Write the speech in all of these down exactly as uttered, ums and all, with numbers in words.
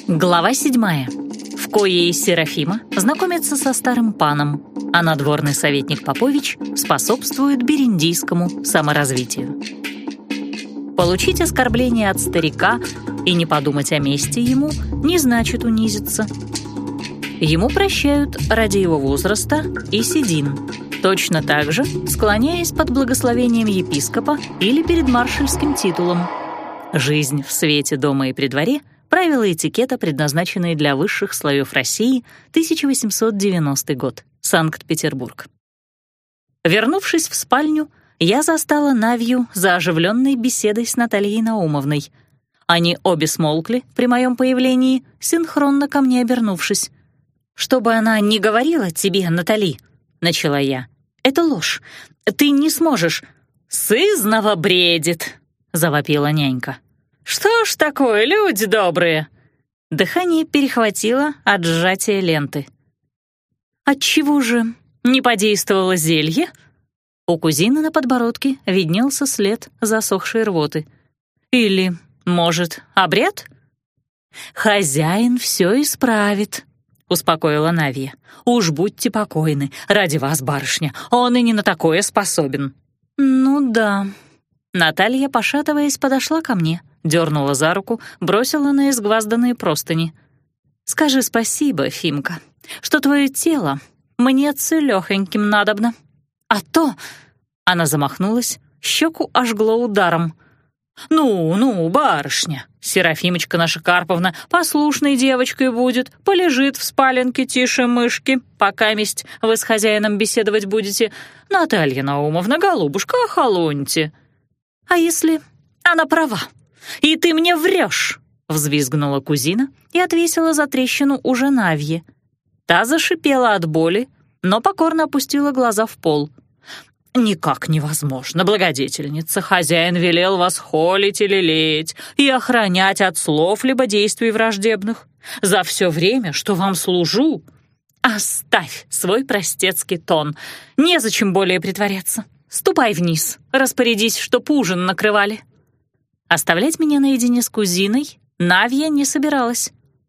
Глава седьмая, в коей Серафима знакомится со старым паном, а надворный советник Попович способствует бериндийскому саморазвитию. Получить оскорбление от старика и не подумать о мести ему не значит унизиться. Ему прощают ради его возраста и седин, точно так же склоняясь под благословением епископа или перед маршальским титулом. Жизнь в свете дома и при дворе — правила этикета, предназначенные для высших слоев России, тысяча восемьсот девяностый год, Санкт-Петербург. Вернувшись в спальню, я застала Навью за оживленной беседой с Натальей Наумовной. Они обе смолкли при моем появлении, синхронно ко мне обернувшись. «Чтобы она не говорила тебе, Натали», — начала я, — «это ложь. Ты не сможешь». «Сызнова бредит», — завопила нянька. «Что ж такое, люди добрые?» Дыхание перехватило от сжатия ленты. «Отчего же не подействовало зелье?» У кузины на подбородке виднелся след засохшей рвоты. «Или, может, обряд?» «Хозяин все исправит», — успокоила Навья. «Уж будьте покойны, ради вас, барышня, он и не на такое способен». «Ну да». Наталья, пошатываясь, подошла ко мне, дернула за руку, бросила на изгвазданные простыни. «Скажи спасибо, Фимка, что твое тело мне целёхоньким надобно. А то...» — она замахнулась, щеку ожгло ударом. «Ну, ну, барышня, Серафимочка наша Карповна послушной девочкой будет, полежит в спаленке тише мышки, покаместь вы с хозяином беседовать будете. Наталья Наумовна, голубушка, охолоньте». «А если она права? И ты мне врешь!» — взвизгнула кузина и отвесила за трещину уже Навье. Та зашипела от боли, но покорно опустила глаза в пол. «Никак невозможно, благодетельница. Хозяин велел вас холить и лелеять и охранять от слов либо действий враждебных. За все время, что вам служу...» «Оставь свой простецкий тон. Незачем более притворяться. Ступай вниз, распорядись, чтоб ужин накрывали». Оставлять меня наедине с кузиной Навья не собиралась.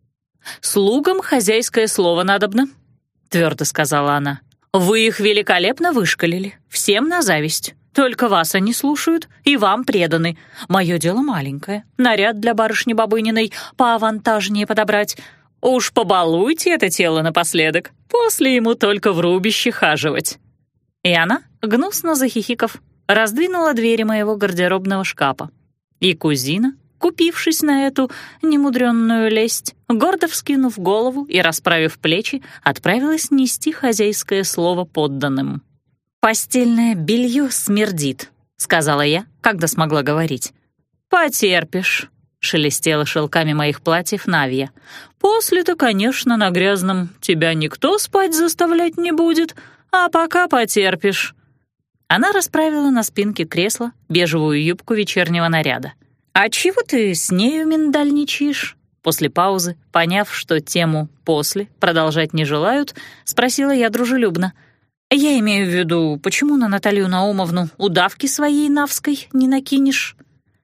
«Слугам хозяйское слово надобно», — твердо сказала она. «Вы их великолепно вышкалили, всем на зависть. Только вас они слушают и вам преданы. Мое дело маленькое, наряд для барышни Бабыниной поавантажнее подобрать. Уж побалуйте это тело напоследок, после ему только в рубище хаживать». И она, гнусно захихиков, раздвинула двери моего гардеробного шкафа. И кузина, купившись на эту немудренную лесть, гордо вскинув голову и расправив плечи, отправилась нести хозяйское слово подданным. «Постельное белье смердит», — сказала я, когда смогла говорить. «Потерпишь», — шелестела шелками моих платьев Навья. «После-то, конечно, на грязном тебя никто спать заставлять не будет, а пока потерпишь». Она расправила на спинке кресла бежевую юбку вечернего наряда. «А чего ты с нею миндальничаешь?» После паузы, поняв, что тему «после» продолжать не желают, спросила я дружелюбно. «Я имею в виду, почему на Наталью Наумовну удавки своей навской не накинешь?»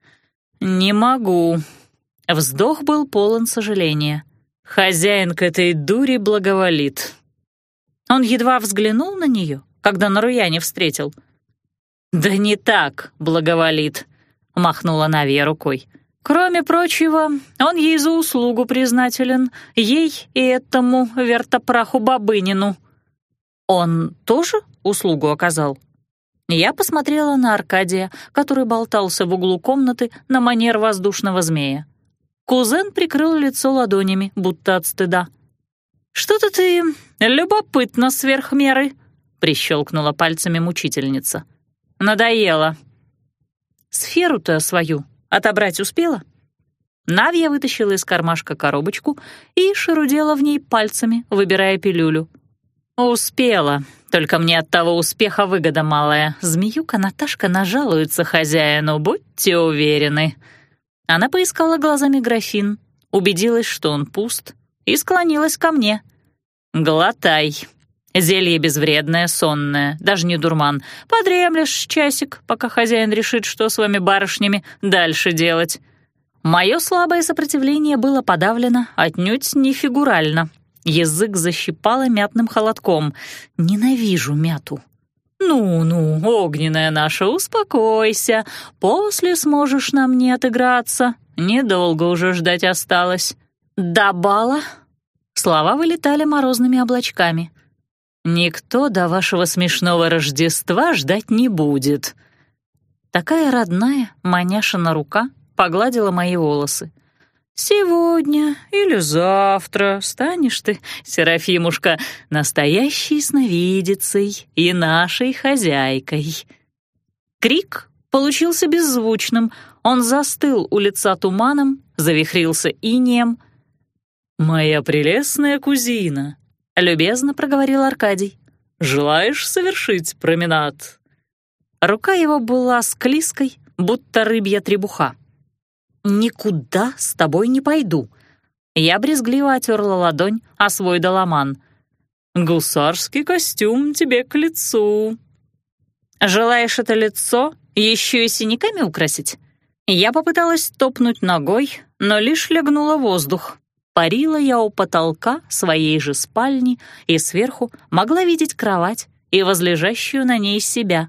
«Не могу». Вздох был полон сожаления. «Хозяин к этой дуре благоволит». Он едва взглянул на нее, когда на Руяне встретил. «Да не так благоволит», — махнула Навья рукой. «Кроме прочего, он ей за услугу признателен, ей и этому вертопраху Бабынину». «Он тоже услугу оказал?» Я посмотрела на Аркадия, который болтался в углу комнаты на манер воздушного змея. Кузен прикрыл лицо ладонями, будто от стыда. «Что-то ты любопытна сверх меры», — прищелкнула пальцами мучительница. «Надоело». «Сферу-то свою отобрать успела?» Навья вытащила из кармашка коробочку и шарудела в ней пальцами, выбирая пилюлю. «Успела, только мне от того успеха выгода малая. Змеюка Наташка нажалуется хозяину, будьте уверены». Она поискала глазами графин, убедилась, что он пуст, и склонилась ко мне. «Глотай. Зелье безвредное, сонное, даже не дурман. Подремлешь часик, пока хозяин решит, что с вами барышнями дальше делать». Мое слабое сопротивление было подавлено отнюдь не фигурально. Язык защипало мятным холодком. Ненавижу мяту. «Ну-ну, огненная наша, успокойся. После сможешь на мне отыграться. Недолго уже ждать осталось». «До бала?» Слова вылетали морозными облачками. «Никто до вашего смешного Рождества ждать не будет». Такая родная маняшина рука погладила мои волосы. «Сегодня или завтра станешь ты, Серафимушка, настоящей сновидицей и нашей хозяйкой». Крик получился беззвучным, он застыл у лица туманом, завихрился инеем. «Моя прелестная кузина», — любезно проговорил Аркадий, — «желаешь совершить променад?» Рука его была склизкой, будто рыбья требуха. «Никуда с тобой не пойду». Я брезгливо отерла ладонь о свой доломан. «Гусарский костюм тебе к лицу». «Желаешь это лицо еще и синяками украсить?» Я попыталась топнуть ногой, но лишь лягнула воздух. Парила я у потолка своей же спальни и сверху могла видеть кровать и возлежащую на ней себя.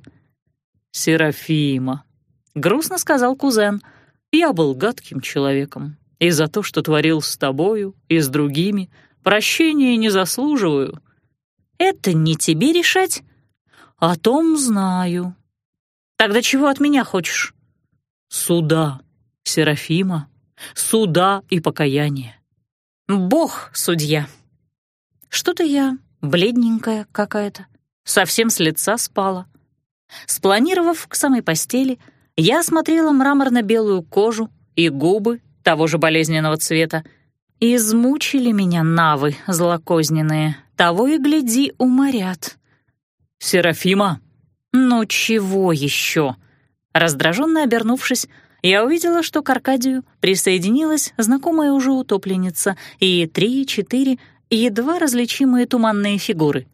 «Серафима», — грустно сказал кузен, — «я был гадким человеком, и за то, что творил с тобою и с другими, прощения не заслуживаю». «Это не тебе решать?» «О том знаю». «Тогда чего от меня хочешь?» «Суда, Серафима, суда и покаяния». «Бог судья». Что-то я бледненькая какая-то, совсем с лица спала. Спланировав к самой постели, я осмотрела мраморно-белую кожу и губы того же болезненного цвета. Измучили меня навы злокозненные, того и гляди, уморят. «Серафима!» «Ну чего еще?» Раздраженно обернувшись, я увидела, что к Аркадию присоединилась знакомая уже утопленница и три-четыре едва различимые туманные фигуры.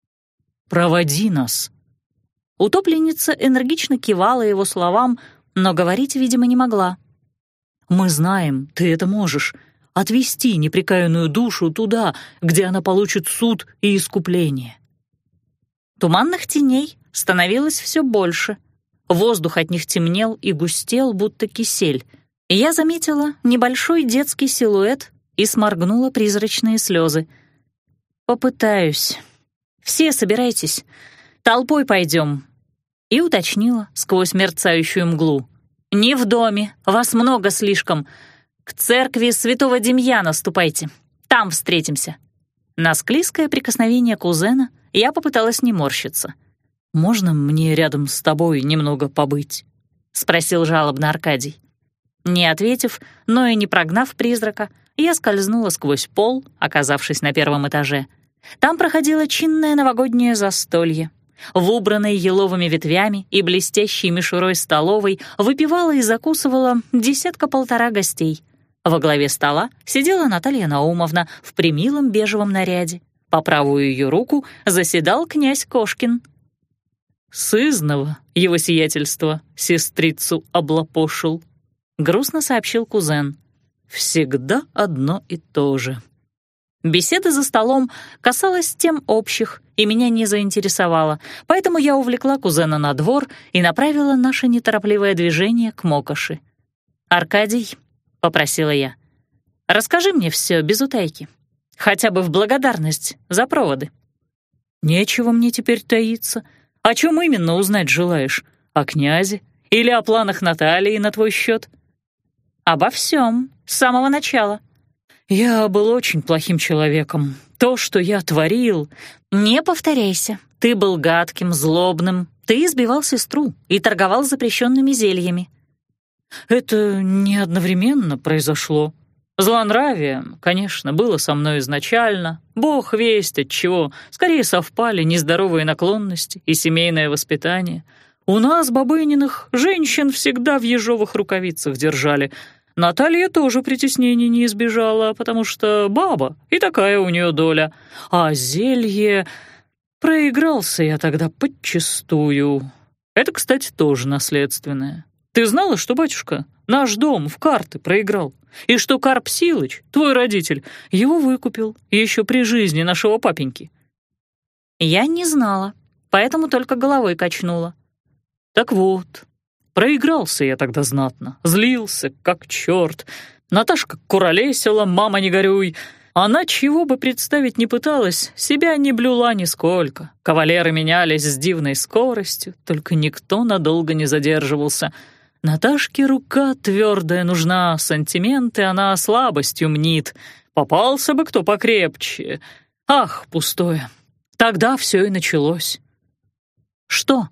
«Проводи нас!» Утопленница энергично кивала его словам, но говорить, видимо, не могла. «Мы знаем, ты это можешь. Отвести непрекаянную душу туда, где она получит суд и искупление». Туманных теней становилось все больше. Воздух от них темнел и густел, будто кисель. Я заметила небольшой детский силуэт и сморгнула призрачные слезы. «Попытаюсь. Все собирайтесь. Толпой пойдем». И уточнила сквозь мерцающую мглу. «Не в доме, вас много слишком. К церкви святого Демьяна ступайте. Там встретимся». На склизкое прикосновение кузена я попыталась не морщиться. «Можно мне рядом с тобой немного побыть?» — спросил жалобно Аркадий. Не ответив, но и не прогнав призрака, я скользнула сквозь пол, оказавшись на первом этаже. Там проходило чинное новогоднее застолье. В убранной еловыми ветвями и блестящей мишурой столовой выпивала и закусывала десятка-полтора гостей. Во главе стола сидела Наталья Наумовна в премилом бежевом наряде. По правую ее руку заседал князь Кошкин. «Сызнова, его сиятельство, сестрицу облапошил», — грустно сообщил кузен. «Всегда одно и то же». Беседа за столом касалась тем общих и меня не заинтересовала, поэтому я увлекла кузена на двор и направила наше неторопливое движение к Мокоши. «Аркадий», — попросила я, — «расскажи мне все без утайки, хотя бы в благодарность за проводы». «Нечего мне теперь таиться. О чем именно узнать желаешь? О князе или о планах Натальи на твой счет?» «Обо всем, с самого начала». «Я был очень плохим человеком. То, что я творил...» «Не повторяйся. Ты был гадким, злобным. Ты избивал сестру и торговал запрещенными зельями». «Это не одновременно произошло. Злонравие, конечно, было со мной изначально. Бог весть от чего. Скорее совпали нездоровые наклонности и семейное воспитание. У нас, Бабыниных, женщин всегда в ежовых рукавицах держали. Наталья тоже притеснений не избежала, потому что баба, и такая у нее доля. А зелье... Проигрался я тогда подчистую. Это, кстати, тоже наследственное. Ты знала, что батюшка наш дом в карты проиграл, и что Карп Силыч, твой родитель, его выкупил еще при жизни нашего папеньки». Я не знала, поэтому только головой качнула. Так вот, проигрался я тогда знатно, злился, как черт. Наташка куролесила, мама не горюй. Она чего бы представить не пыталась, себя не блюла нисколько. Кавалеры менялись с дивной скоростью, только никто надолго не задерживался. Наташке рука твердая нужна, сантименты она слабостью мнит. Попался бы кто покрепче. Ах, пустое. Тогда все и началось. Что?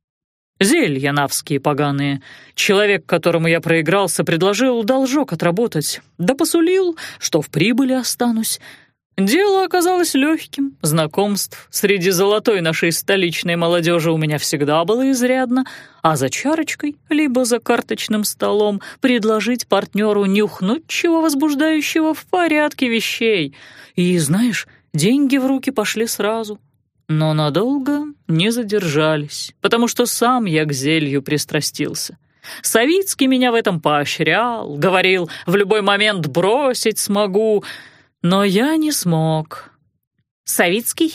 Зелья навские поганые. Человек, которому я проигрался, предложил должок отработать, да посулил, что в прибыли останусь. Дело оказалось легким, знакомств среди золотой нашей столичной молодежи у меня всегда было изрядно, а за чарочкой, либо за карточным столом предложить партнеру нюхнуть чего возбуждающего в порядке вещей. И, знаешь, деньги в руки пошли сразу. Но надолго не задержались, потому что сам я к зелью пристрастился. Савицкий меня в этом поощрял, говорил, в любой момент бросить смогу, но я не смог. Савицкий?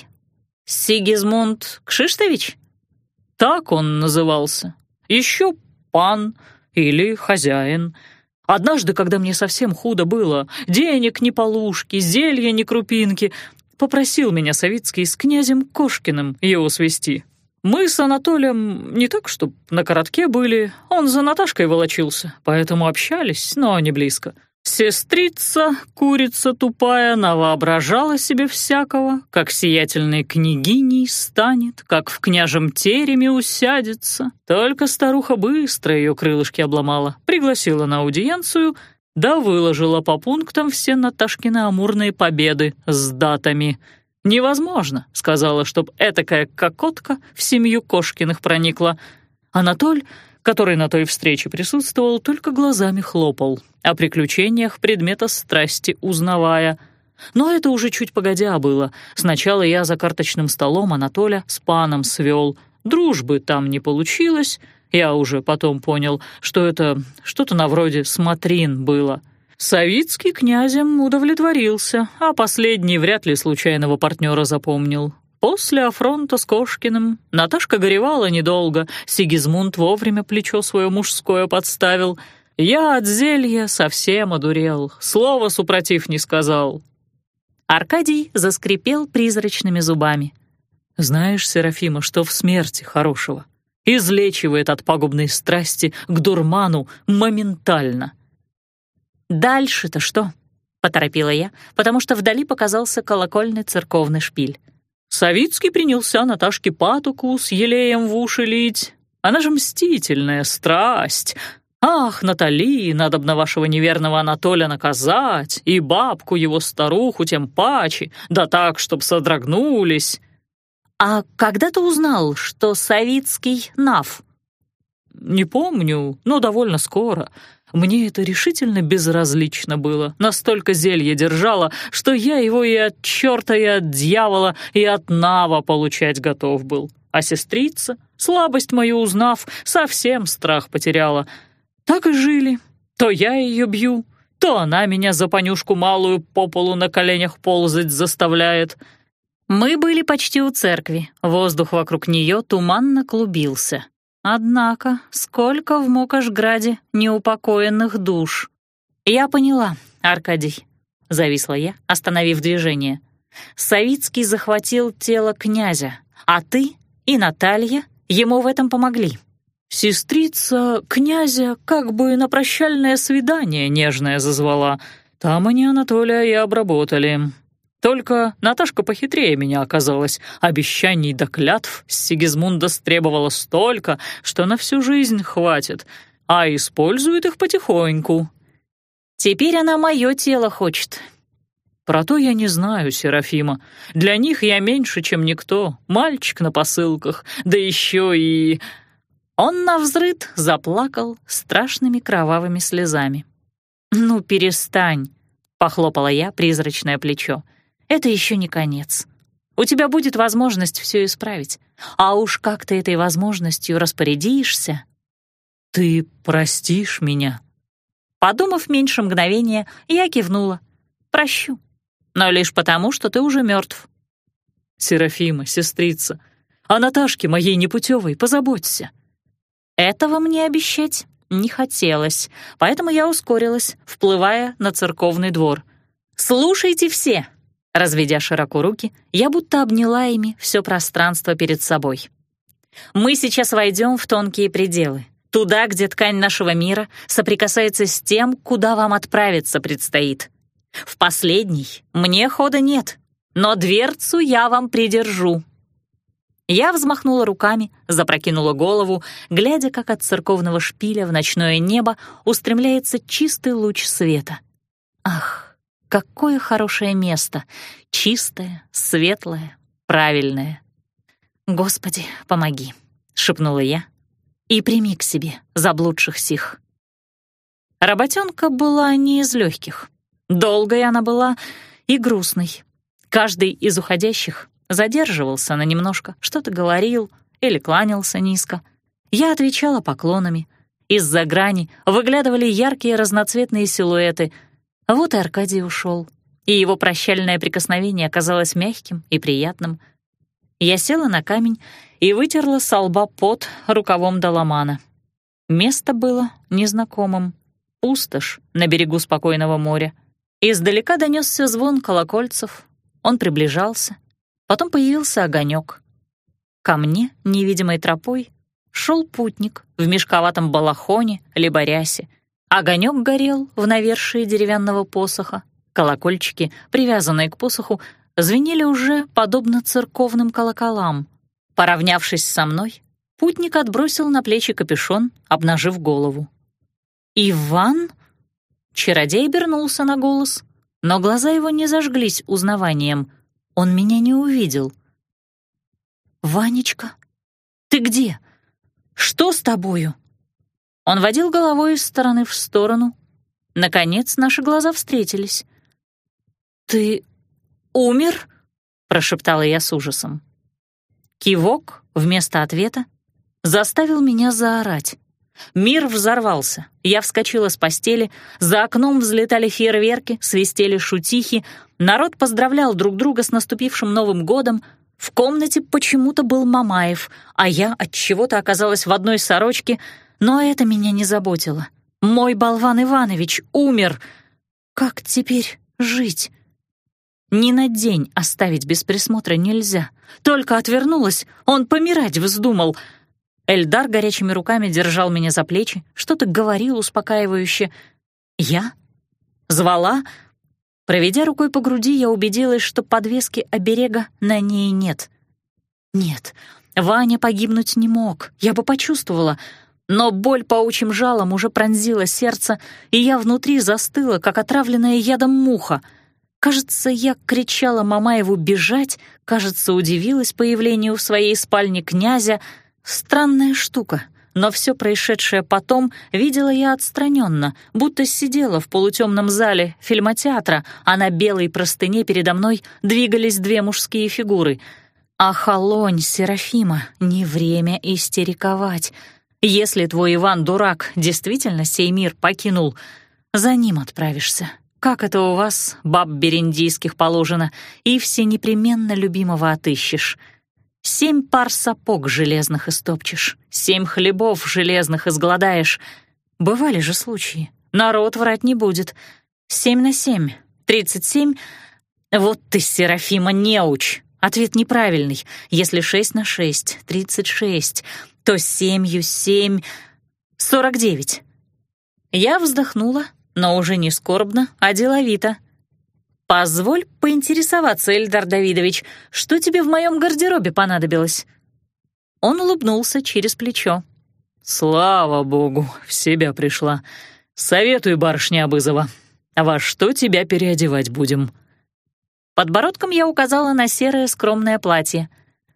Сигизмунд Кшиштович? Так он назывался. Еще пан или хозяин. Однажды, когда мне совсем худо было, денег ни полушки, зелья ни крупинки, попросил меня Савицкий с князем Кошкиным его свести. Мы с Анатолием не так, чтоб на коротке были, он за Наташкой волочился, поэтому общались, но не близко. Сестрица, курица тупая, навоображала себе всякого, как сиятельной княгиней станет, как в княжем тереме усядется. Только старуха быстро ее крылышки обломала, пригласила на аудиенцию, да выложила по пунктам все Наташкины амурные победы с датами. «Невозможно», — сказала, чтоб этакая кокотка в семью Кошкиных проникла. Анатоль, который на той встрече присутствовал, только глазами хлопал, о приключениях предмета страсти узнавая. Но это уже чуть погодя было. Сначала я за карточным столом Анатоля с паном свел. Дружбы там не получилось. Я уже потом понял, что это что-то на вроде смотрин было. Савицкий князем удовлетворился, а последний вряд ли случайного партнера запомнил. После афронта с Кошкиным Наташка горевала недолго, Сигизмунд вовремя плечо свое мужское подставил. Я от зелья совсем одурел, слова супротив не сказал. Аркадий заскрипел призрачными зубами. «Знаешь, Серафима, что в смерти хорошего? Излечивает от пагубной страсти к дурману моментально». «Дальше-то что?» — поторопила я, потому что вдали показался колокольный церковный шпиль. Савицкий принялся Наташке патоку с елеем в уши лить. Она же мстительная, страсть. Ах, Натали, надобно вашего неверного Анатоля наказать, и бабку его старуху тем паче, да так, чтоб содрогнулись. «А когда ты узнал, что Савицкий нав?» «Не помню, но довольно скоро. Мне это решительно безразлично было. Настолько зелье держало, что я его и от черта, и от дьявола, и от нава получать готов был. А сестрица, слабость мою узнав, совсем страх потеряла. Так и жили. То я ее бью, то она меня за понюшку малую по полу на коленях ползать заставляет». Мы были почти у церкви. Воздух вокруг нее туманно клубился. Однако, сколько в Мокошграде неупокоенных душ. «Я поняла, Аркадий», — зависла я, остановив движение. «Савицкий захватил тело князя, а ты и Наталья ему в этом помогли». Сестрица князя как бы на прощальное свидание нежное зазвала. Там они Анатолия и обработали. Только Наташка похитрее меня оказалась. Обещаний да клятв с Сигизмунда стребовала столько, что на всю жизнь хватит, а использует их потихоньку. Теперь она мое тело хочет. Про то я не знаю, Серафима. Для них я меньше, чем никто. Мальчик на посылках, да еще и... Он навзрыд заплакал страшными кровавыми слезами. «Ну, перестань», — похлопала я призрачное плечо. «Это еще не конец. У тебя будет возможность все исправить. А уж как ты этой возможностью распорядишься...» «Ты простишь меня?» Подумав меньше мгновения, я кивнула. «Прощу, но лишь потому, что ты уже мертв». «Серафима, сестрица, о Наташке моей непутевой позаботься». Этого мне обещать не хотелось, поэтому я ускорилась, вплывая на церковный двор. «Слушайте все!» Разведя широко руки, я будто обняла ими все пространство перед собой. «Мы сейчас войдем в тонкие пределы, туда, где ткань нашего мира соприкасается с тем, куда вам отправиться предстоит. В последний мне хода нет, но дверцу я вам придержу». Я взмахнула руками, запрокинула голову, глядя, как от церковного шпиля в ночное небо устремляется чистый луч света. Ах! Какое хорошее место! Чистое, светлое, правильное. «Господи, помоги!» — шепнула я. «И прими к себе заблудших сих». Работенка была не из легких. Долгой она была и грустной. Каждый из уходящих задерживался на немножко, что-то говорил или кланялся низко. Я отвечала поклонами. Из-за грани выглядывали яркие разноцветные силуэты. Вот и Аркадий ушел, и его прощальное прикосновение оказалось мягким и приятным. Я села на камень и вытерла со лба пот рукавом доломана. Место было незнакомым. Пустошь на берегу спокойного моря. Издалека донесся звон колокольцев. Он приближался. Потом появился огонек. Ко мне невидимой тропой шел путник в мешковатом балахоне либо рясе. Огонек горел в навершии деревянного посоха. Колокольчики, привязанные к посоху, звенели уже подобно церковным колоколам. Поравнявшись со мной, путник отбросил на плечи капюшон, обнажив голову. «Иван?» Чародей обернулся на голос, но глаза его не зажглись узнаванием. Он меня не увидел. «Ванечка, ты где? Что с тобою?» Он водил головой из стороны в сторону. Наконец наши глаза встретились. «Ты умер?» — прошептала я с ужасом. Кивок вместо ответа заставил меня заорать. Мир взорвался. Я вскочила с постели, за окном взлетали фейерверки, свистели шутихи, народ поздравлял друг друга с наступившим Новым годом. В комнате почему-то был Мамаев, а я от чего-то оказалась в одной сорочке, но это меня не заботило. Мой болван Иванович умер. Как теперь жить? Ни на день оставить без присмотра нельзя. Только отвернулась, он помирать вздумал. Эльдар горячими руками держал меня за плечи, что-то говорил успокаивающе. Я? Звала? Проведя рукой по груди, я убедилась, что подвески оберега на ней нет. Нет, Ваня погибнуть не мог, я бы почувствовала. Но боль паучьим жалом уже пронзила сердце, и я внутри застыла, как отравленная ядом муха. Кажется, я кричала Мамаеву бежать, кажется, удивилась появлению в своей спальне князя. Странная штука, но все происшедшее потом видела я отстраненно, будто сидела в полутемном зале фильмотеатра, а на белой простыне передо мной двигались две мужские фигуры. «Охолонь, Серафима, не время истериковать. Если твой Иван дурак действительно сей мир покинул, за ним отправишься. Как это у вас, баб бериндийских, положено, и все непременно любимого отыщешь. Семь пар сапог железных истопчешь, семь хлебов железных изгладаешь. Бывали же случаи, народ врать не будет. Семь на семь, тридцать семь. Вот ты, Серафима, неуч. Ответ неправильный. Если шесть на шесть, тридцать шесть, то семью семь, сорок девять. Я вздохнула, но уже не скорбно, а деловито. «Позволь поинтересоваться, Эльдар Давидович, что тебе в моем гардеробе понадобилось?» Он улыбнулся через плечо. «Слава богу, в себя пришла. Советуй, барышня Абызова, во что тебя переодевать будем?» Подбородком я указала на серое скромное платье.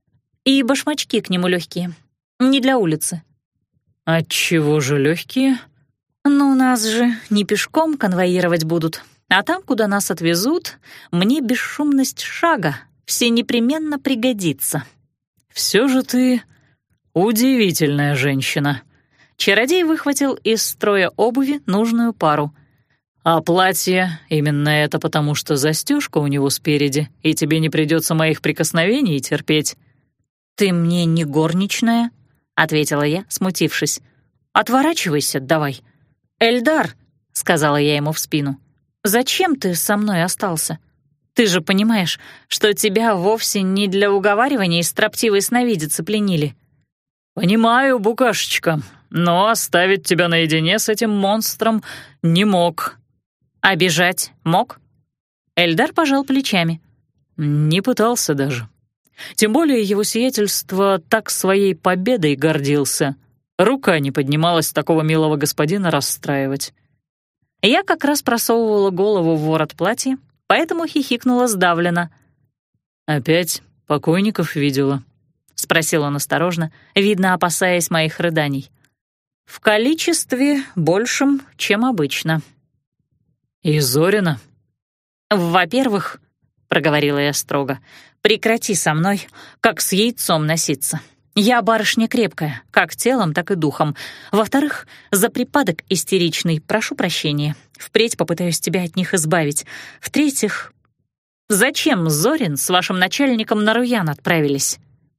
И башмачки к нему легкие, не для улицы. «Отчего же легкие?» «Ну, нас же не пешком конвоировать будут, а там, куда нас отвезут, мне бесшумность шага все непременно пригодится». «Все же ты удивительная женщина». Чародей выхватил из строя обуви нужную пару. «А платье именно это потому, что застежка у него спереди, и тебе не придется моих прикосновений терпеть». «Ты мне не горничная», — ответила я, смутившись. «Отворачивайся давай». «Эльдар», — сказала я ему в спину, — «зачем ты со мной остался? Ты же понимаешь, что тебя вовсе не для уговаривания строптивой сновидицы пленили». «Понимаю, букашечка, но оставить тебя наедине с этим монстром не мог». «Обижать мог?» Эльдар пожал плечами. «Не пытался даже. Тем более его сиятельство так своей победой гордился. Рука не поднималась такого милого господина расстраивать». Я как раз просовывала голову в ворот платья, поэтому хихикнула сдавленно. «Опять покойников видела?» — спросил он осторожно, видно, опасаясь моих рыданий. «В количестве большем, чем обычно». «И Зорина?» «Во-первых, — проговорила я строго, — прекрати со мной, как с яйцом носиться. Я барышня крепкая, как телом, так и духом. Во-вторых, за припадок истеричный прошу прощения. Впредь попытаюсь тебя от них избавить. В-третьих, зачем Зорин с вашим начальником на Руян отправились?»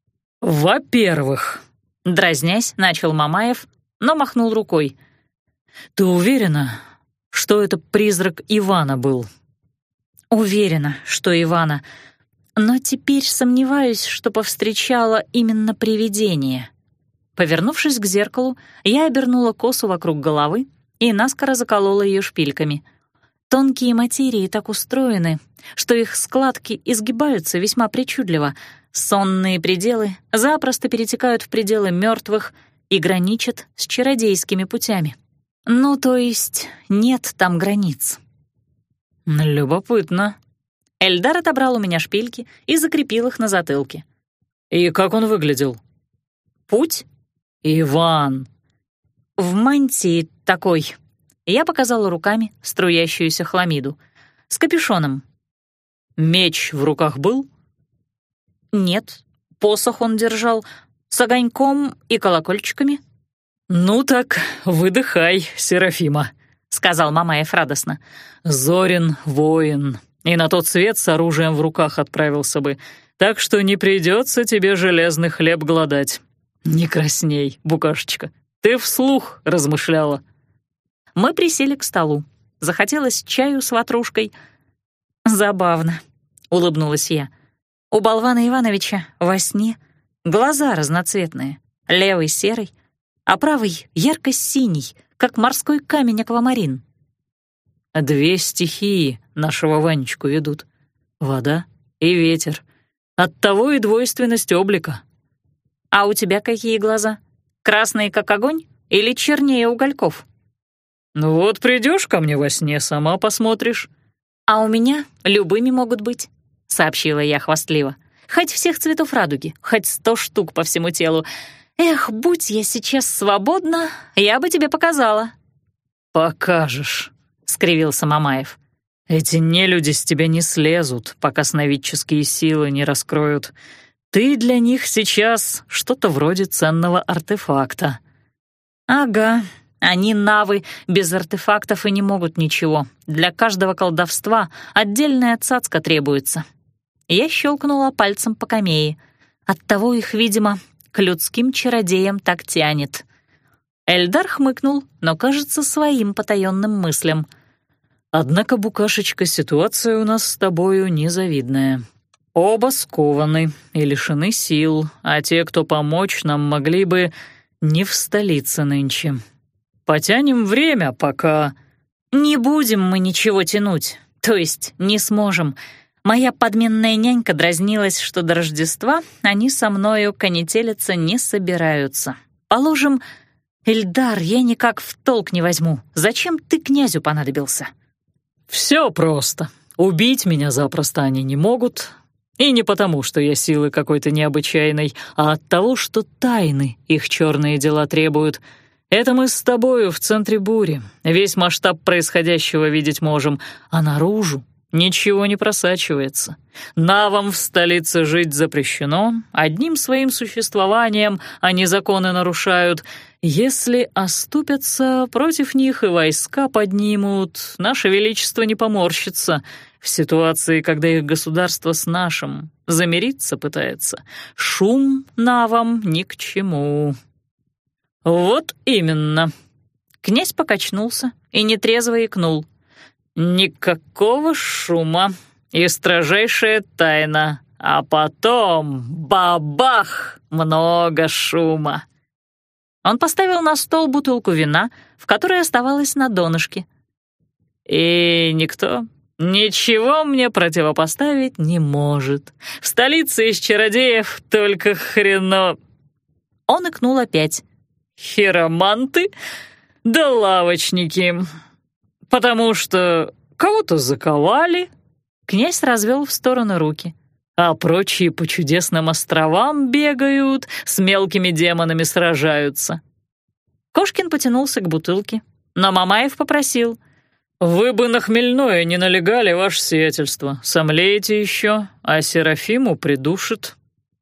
«Во-первых, — дразнясь, начал Мамаев, но махнул рукой. Ты уверена, что это призрак Ивана был?» «Уверена, что Ивана, но теперь сомневаюсь, что повстречала именно привидение». Повернувшись к зеркалу, я обернула косу вокруг головы и наскоро заколола ее шпильками. Тонкие материи так устроены, что их складки изгибаются весьма причудливо. Сонные пределы запросто перетекают в пределы мертвых и граничат с чародейскими путями. Ну, то есть нет там границ. «Любопытно». Эльдар отобрал у меня шпильки и закрепил их на затылке. «И как он выглядел?» «Путь?» «Иван». «В мантии такой». Я показала руками струящуюся хламиду. «С капюшоном». «Меч в руках был?» «Нет, посох он держал с огоньком и колокольчиками». «Ну так, выдыхай, Серафима», — сказал Мамаев радостно. «Зорин — воин, и на тот свет с оружием в руках отправился бы, так что не придется тебе железный хлеб голодать. Не красней, букашечка, ты вслух размышляла». Мы присели к столу. Захотелось чаю с ватрушкой. «Забавно», — улыбнулась я. «У болвана Ивановича во сне глаза разноцветные, левый серый, а правый ярко-синий, как морской камень-аквамарин». «Две стихии нашего Ванечку ведут — вода и ветер. Оттого и двойственность облика». «А у тебя какие глаза? Красные, как огонь, или чернее угольков?» «Ну вот придешь ко мне во сне, сама посмотришь». «А у меня любыми могут быть», — сообщила я хвастливо. «Хоть всех цветов радуги, хоть сто штук по всему телу. Эх, будь я сейчас свободна, я бы тебе показала». «Покажешь», — скривился Мамаев. «Эти нелюди с тебя не слезут, пока сновидческие силы не раскроют. Ты для них сейчас что-то вроде ценного артефакта». «Ага, они навы без артефактов и не могут ничего. Для каждого колдовства отдельная цацка требуется». Я щелкнула пальцем по камее. Оттого их, видимо, к людским чародеям так тянет. Эльдар хмыкнул, но, кажется, своим потаённым мыслям. «Однако, букашечка, ситуация у нас с тобою незавидная. Оба скованы и лишены сил, а те, кто помочь нам могли бы, не в столице нынче. Потянем время, пока...» «Не будем мы ничего тянуть, то есть не сможем. Моя подменная нянька дразнилась, что до Рождества они со мною конетелиться не собираются. Положим, Эльдар, я никак в толк не возьму. Зачем ты князю понадобился?» «Все просто. Убить меня запросто они не могут. И не потому, что я силы какой-то необычайной, а от того, что тайны их черные дела требуют. Это мы с тобою в центре бури. Весь масштаб происходящего видеть можем, а наружу ничего не просачивается. Навам в столице жить запрещено, одним своим существованием они законы нарушают. Если оступятся, против них и войска поднимут, наше величество не поморщится. В ситуации, когда их государство с нашим замириться пытается, шум навам ни к чему». «Вот именно». Князь покачнулся и нетрезво икнул. «Никакого шума и строжайшая тайна, а потом бабах, много шума». Он поставил на стол бутылку вина, в которой оставалось на донышке. «И никто ничего мне противопоставить не может. В столице из чародеев только хрено...» Он икнул опять. «Хироманты да лавочники. Потому что кого-то заковали». Князь развел в сторону руки. «А прочие по чудесным островам бегают, с мелкими демонами сражаются». Кошкин потянулся к бутылке, но Мамаев попросил: «Вы бы на хмельное не налегали, ваше сиятельство. Сомлеете еще, а Серафиму придушит».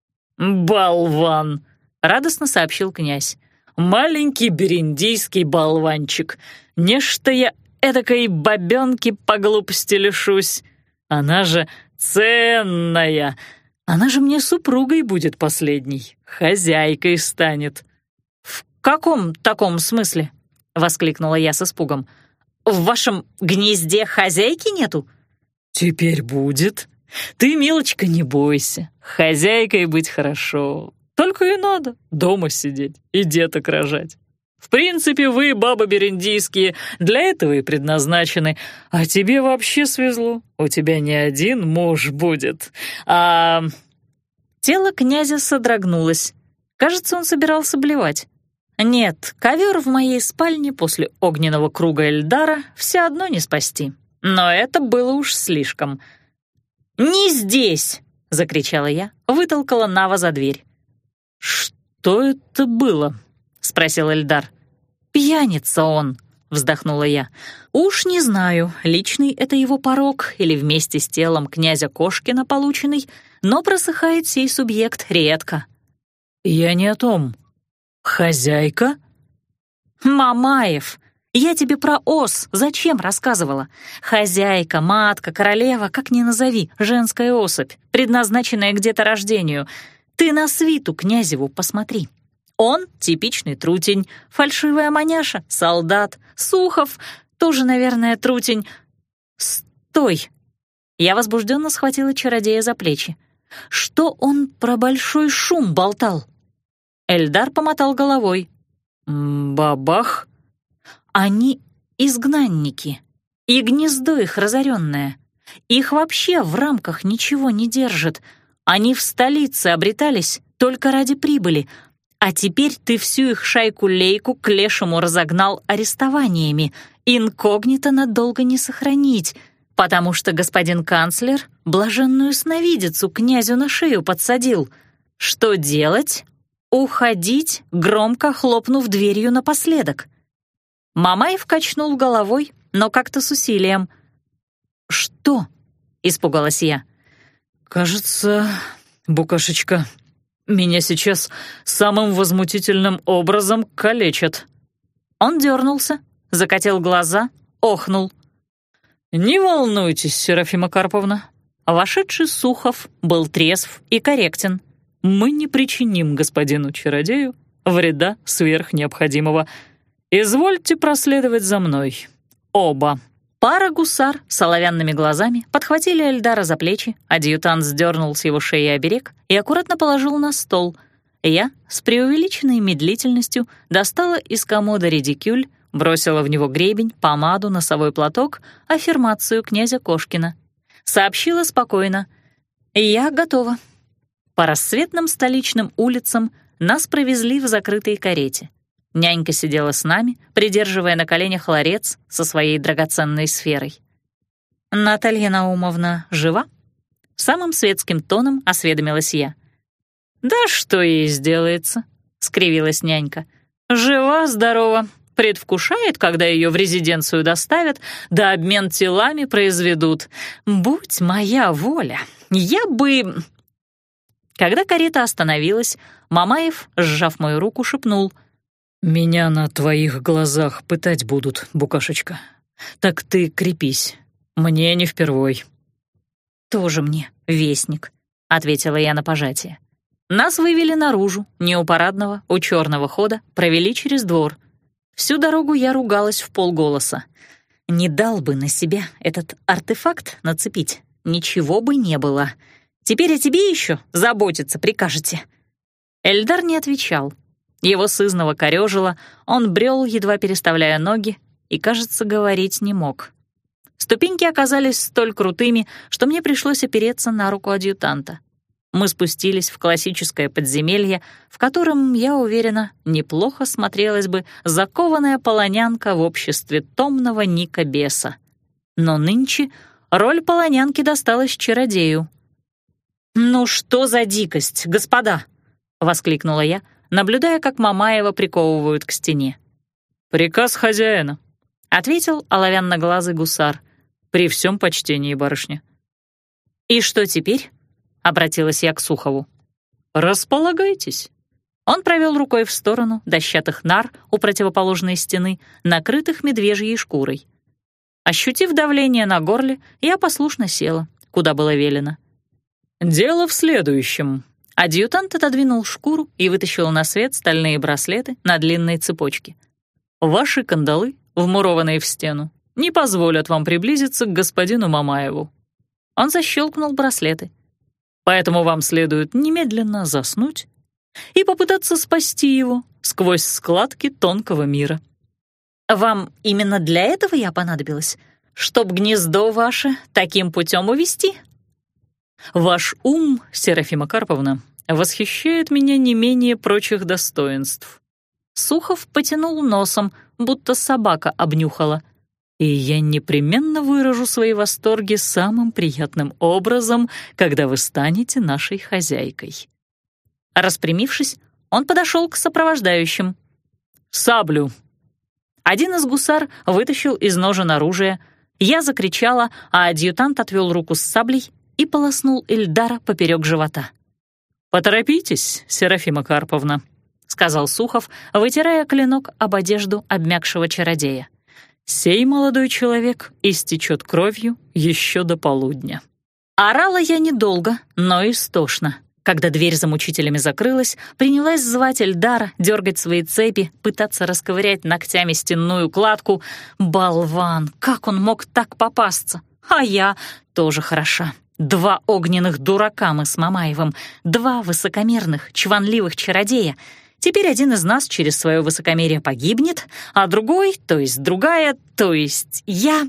«Болван!» — радостно сообщил князь. «Маленький бериндийский болванчик. Нечто я эдакой бабенки по глупости лишусь. Она же ценная. Она же мне супругой будет последней, хозяйкой станет». «В каком таком смысле?» — воскликнула я с испугом. «В вашем гнезде хозяйки нету?» «Теперь будет. Ты, милочка, не бойся. Хозяйкой быть хорошо. Только и надо дома сидеть и деток рожать. В принципе, вы, бабы бериндийские, для этого и предназначены. А тебе вообще свезло. У тебя не один муж будет, а...» Тело князя содрогнулось. Кажется, он собирался блевать. Нет, ковер в моей спальне после огненного круга Эльдара все одно не спасти. Но это было уж слишком. «Не здесь!» — закричала я, вытолкала Нава за дверь. «Что это было?» — спросил Эльдар. «Пьяница он», — вздохнула я. «Уж не знаю, личный это его порок или вместе с телом князя Кошкина полученный, но просыхает сей субъект редко». «Я не о том. Хозяйка?» «Мамаев, я тебе про ос зачем рассказывала? Хозяйка, матка, королева, как ни назови, женская особь, предназначенная к деторождению. Ты на свиту князеву посмотри. Он — типичный трутень, фальшивая маняша — солдат, Сухов — тоже, наверное, трутень. Стой!» Я возбужденно схватила чародея за плечи. «Что он про большой шум болтал?» Эльдар помотал головой. «Бабах!» «Они изгнанники, и гнездо их разоренное. Их вообще в рамках ничего не держит. Они в столице обретались только ради прибыли, а теперь ты всю их шайку-лейку к лешему разогнал арестованиями. Инкогнито надолго не сохранить, потому что господин канцлер блаженную сновидицу князю на шею подсадил. Что делать? Уходить, громко хлопнув дверью напоследок». Мамаев качнул головой, но как-то с усилием. «Что?» — испугалась я. «Кажется, букашечка, меня сейчас самым возмутительным образом калечат». Он дернулся, закатил глаза, охнул. «Не волнуйтесь, Серафима Карповна». Вошедший Сухов был трезв и корректен. «Мы не причиним господину-чародею вреда сверх необходимого. Извольте проследовать за мной. Оба». Пара гусар с оловянными глазами подхватили Эльдара за плечи, адъютант сдернул с его шеи оберег и аккуратно положил на стол. Я с преувеличенной медлительностью достала из комода редикюль, бросила в него гребень, помаду, носовой платок, аффирмацию князя Кошкина. Сообщила спокойно: «Я готова». По рассветным столичным улицам нас провезли в закрытой карете. Нянька сидела с нами, придерживая на коленях ларец со своей драгоценной сферой. «Наталья Наумовна жива?» Самым светским тоном осведомилась я. «Да что ей сделается?» — скривилась нянька. «Жива-здорова, Предвкушает, когда ее в резиденцию доставят, да обмен телами произведут. Будь моя воля, я бы...» Когда карета остановилась, Мамаев, сжав мою руку, шепнул: «Меня на твоих глазах пытать будут, букашечка. Так ты крепись, мне не впервой». «Тоже мне вестник», — ответила я на пожатие. Нас вывели наружу, не у парадного, у черного хода, провели через двор. Всю дорогу я ругалась вполголоса. Не дал бы на себя этот артефакт нацепить, ничего бы не было. Теперь о тебе еще заботиться прикажете». Эльдар не отвечал. Его сызново корёжило, он брел, едва переставляя ноги, и, кажется, говорить не мог. Ступеньки оказались столь крутыми, что мне пришлось опереться на руку адъютанта. Мы спустились в классическое подземелье, в котором, я уверена, неплохо смотрелась бы закованная полонянка в обществе томного Ника Беса. Но нынче роль полонянки досталась чародею. «Ну что за дикость, господа!» — воскликнула я, наблюдая, как Мамаева приковывают к стене. «Приказ хозяина», — ответил оловянноглазый гусар. «При всем почтении, барышня». «И что теперь?» — обратилась я к Сухову. «Располагайтесь». Он провел рукой в сторону дощатых нар у противоположной стены, накрытых медвежьей шкурой. Ощутив давление на горле, я послушно села, куда было велено. «Дело в следующем». Адъютант отодвинул шкуру и вытащил на свет стальные браслеты на длинной цепочке. «Ваши кандалы, вмурованные в стену, не позволят вам приблизиться к господину Мамаеву». Он защелкнул браслеты. «Поэтому вам следует немедленно заснуть и попытаться спасти его сквозь складки тонкого мира». «Вам именно для этого я понадобилась? Чтоб гнездо ваше таким путем увести?» «Ваш ум, Серафима Карповна, восхищает меня не менее прочих достоинств». Сухов потянул носом, будто собака обнюхала. «И я непременно выражу свои восторги самым приятным образом, когда вы станете нашей хозяйкой». Распрямившись, он подошел к сопровождающим. «Саблю!» Один из гусар вытащил из ножен оружие. Я закричала, а адъютант отвел руку с саблей и полоснул Эльдара поперек живота. «Поторопитесь, Серафима Карповна», — сказал Сухов, вытирая клинок об одежду обмякшего чародея. «Сей молодой человек истечет кровью еще до полудня». Орала я недолго, но истошно. Когда дверь за мучителями закрылась, принялась звать Эльдара, дергать свои цепи, пытаться расковырять ногтями стенную кладку. Болван, как он мог так попасться? А я тоже хороша. Два огненных дурака мы с Мамаевым, два высокомерных, чванливых чародея. Теперь один из нас через свое высокомерие погибнет, а другой, то есть другая, то есть я...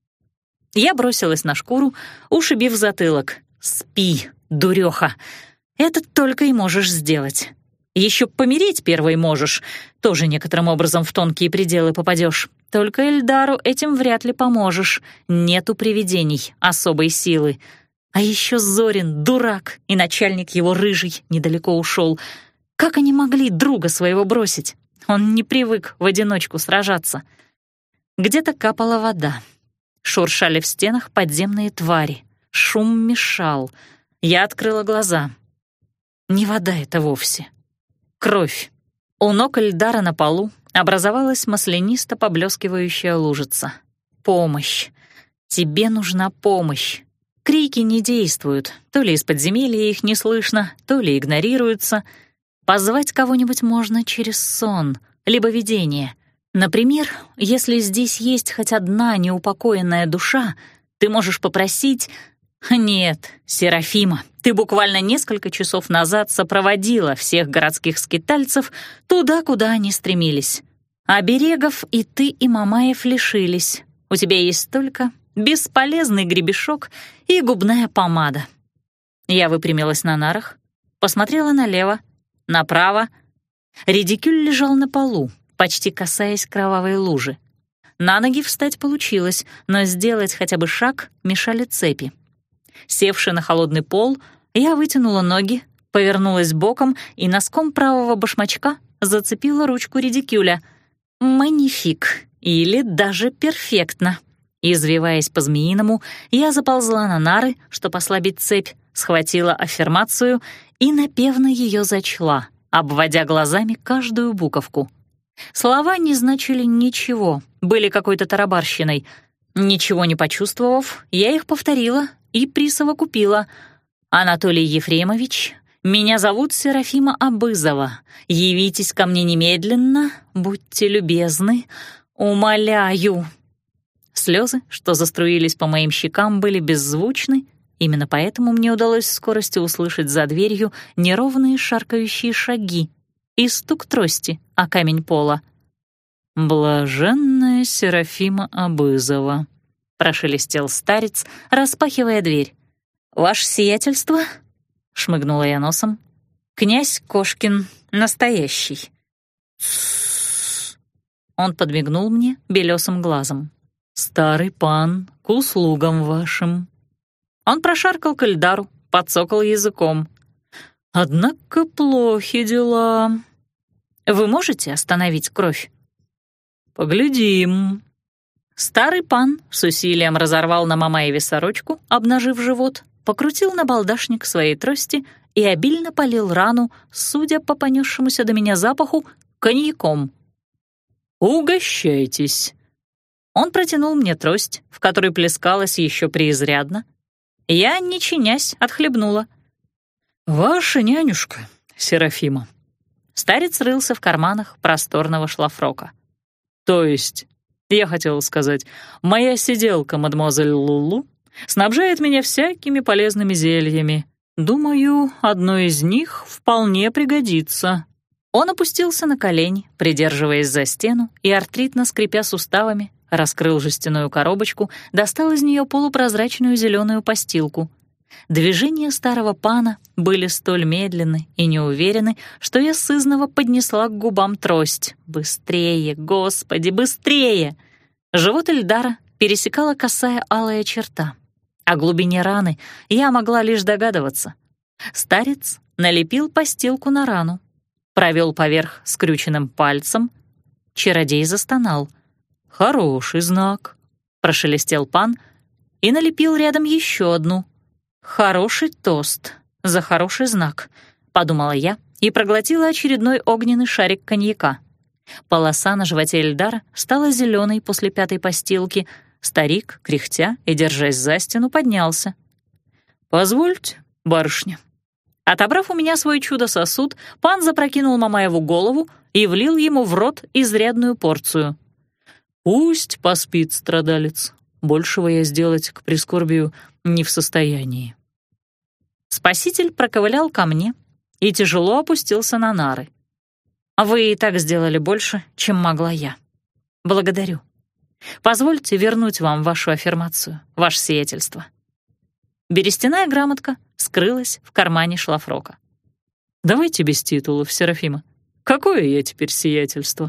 Я бросилась на шкуру, ушибив затылок. «Спи, дуреха! Это только и можешь сделать. Еще помереть первой можешь, тоже некоторым образом в тонкие пределы попадешь. Только Эльдару этим вряд ли поможешь. Нету привидений особой силы. А еще Зорин, дурак, и начальник его рыжий недалеко ушел. Как они могли друга своего бросить? Он не привык в одиночку сражаться». Где-то капала вода. Шуршали в стенах подземные твари. Шум мешал. Я открыла глаза. Не вода это вовсе. Кровь. У ног Эльдара на полу образовалась маслянисто поблескивающая лужица. Помощь. Тебе нужна помощь. Крики не действуют. То ли из подземелья их не слышно, то ли игнорируются. Позвать кого-нибудь можно через сон, либо видение. Например, если здесь есть хоть одна неупокоенная душа, ты можешь попросить... Нет, Серафима, ты буквально несколько часов назад сопроводила всех городских скитальцев туда, куда они стремились. Оберегов и ты, и Мамаев лишились. У тебя есть только бесполезный гребешок и губная помада. Я выпрямилась на нарах, посмотрела налево, направо. Редикюль лежал на полу, почти касаясь кровавой лужи. На ноги встать получилось, но сделать хотя бы шаг мешали цепи. Севши на холодный пол, я вытянула ноги, повернулась боком и носком правого башмачка зацепила ручку редикюля. «Манифик» или даже «перфектно». Извиваясь по-змеиному, я заползла на нары, чтобы ослабить цепь, схватила аффирмацию и напевно ее зачла, обводя глазами каждую буковку. Слова не значили ничего, были какой-то тарабарщиной. Ничего не почувствовав, я их повторила и присовокупила. «Анатолий Ефремович, меня зовут Серафима Абызова. Явитесь ко мне немедленно, будьте любезны, умоляю». Слезы, что заструились по моим щекам, были беззвучны, именно поэтому мне удалось в скорости услышать за дверью неровные шаркающие шаги и стук трости о камень пола. «Блаженная Серафима Абызова», — прошелестел старец, распахивая дверь. «Ваше сиятельство?» — шмыгнула я носом. «Князь Кошкин настоящий». «Тссс». Он подмигнул мне белесым глазом. «Старый пан, к услугам вашим». Он прошаркал к Эльдару, подсокал языком. «Однако плохи дела. Вы можете остановить кровь?» «Поглядим». Старый пан с усилием разорвал на Мамаеве сорочку, обнажив живот, покрутил набалдашник своей трости и обильно полил рану, судя по понесшемуся до меня запаху, коньяком. «Угощайтесь». Он протянул мне трость, в которой плескалось еще преизрядно. Я, не чинясь, отхлебнула. «Ваша нянюшка, Серафима». Старец рылся в карманах просторного шлафрока. «То есть, я хотел сказать, моя сиделка, мадемуазель Лулу, снабжает меня всякими полезными зельями. Думаю, одно из них вполне пригодится». Он опустился на колени, придерживаясь за стену и артритно скрипя суставами, раскрыл жестяную коробочку, достал из нее полупрозрачную зеленую постилку. Движения старого пана были столь медленны и неуверенны, что я сызново поднесла к губам трость. «Быстрее, Господи, быстрее!» Живот Эльдара пересекала косая алая черта. О глубине раны я могла лишь догадываться. Старец налепил постилку на рану, провел поверх скрюченным пальцем. Чародей застонал. «Хороший знак», — прошелестел пан и налепил рядом еще одну. «Хороший тост за хороший знак», — подумала я и проглотила очередной огненный шарик коньяка. Полоса на животе Эльдара стала зеленой после пятой постилки. Старик, кряхтя и держась за стену, поднялся. «Позвольте, барышня». Отобрав у меня свой чудо-сосуд, пан запрокинул Мамаеву голову и влил ему в рот изрядную порцию. «Пусть поспит страдалец. Большего я сделать к прискорбию не в состоянии». Спаситель проковылял ко мне и тяжело опустился на нары. «Вы и так сделали больше, чем могла я. Благодарю. Позвольте вернуть вам вашу аффирмацию, ваше сиятельство». Берестяная грамотка скрылась в кармане шлафрока. «Давайте без титулов, Серафима. Какое я теперь сиятельство?»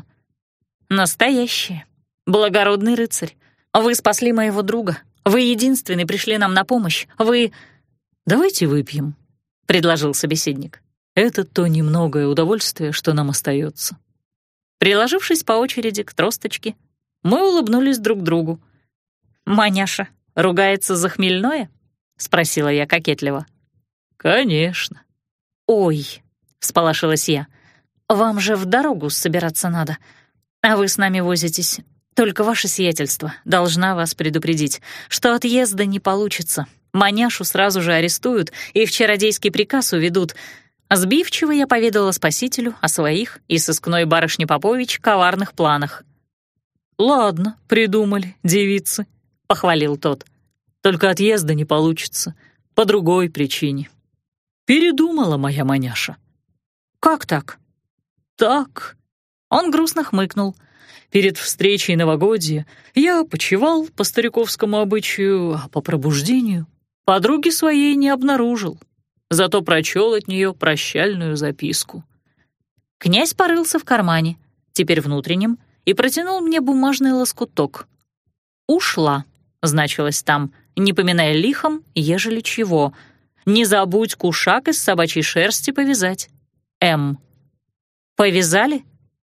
«Настоящее. Благородный рыцарь. Вы спасли моего друга. Вы единственный пришли нам на помощь. Вы...» «Давайте выпьем», — предложил собеседник. «Это то немногое удовольствие, что нам остается». Приложившись по очереди к тросточке, мы улыбнулись друг другу. «Маняша ругается за хмельное?» — спросила я кокетливо. «Конечно». «Ой», — всполошилась я, — «вам же в дорогу собираться надо, а вы с нами возитесь. Только ваше сиятельство должна вас предупредить, что отъезда не получится. Маняшу сразу же арестуют и в чародейский приказ уведут». Сбивчиво я поведала спасителю о своих и сыскной барышне Попович коварных планах. «Ладно, придумали, девицы», — похвалил тот. «Только отъезда не получится, по другой причине. Передумала моя маняша». «Как так?» «Так». Он грустно хмыкнул. «Перед встречей новогодия я почивал по стариковскому обычаю, а по пробуждению подруги своей не обнаружил. Зато прочел от нее прощальную записку». Князь порылся в кармане, теперь внутреннем, и протянул мне бумажный лоскуток. «Ушла», — значилось там, не поминая лихом, ежели чего. «Не забудь кушак из собачьей шерсти повязать. М». «Повязали?»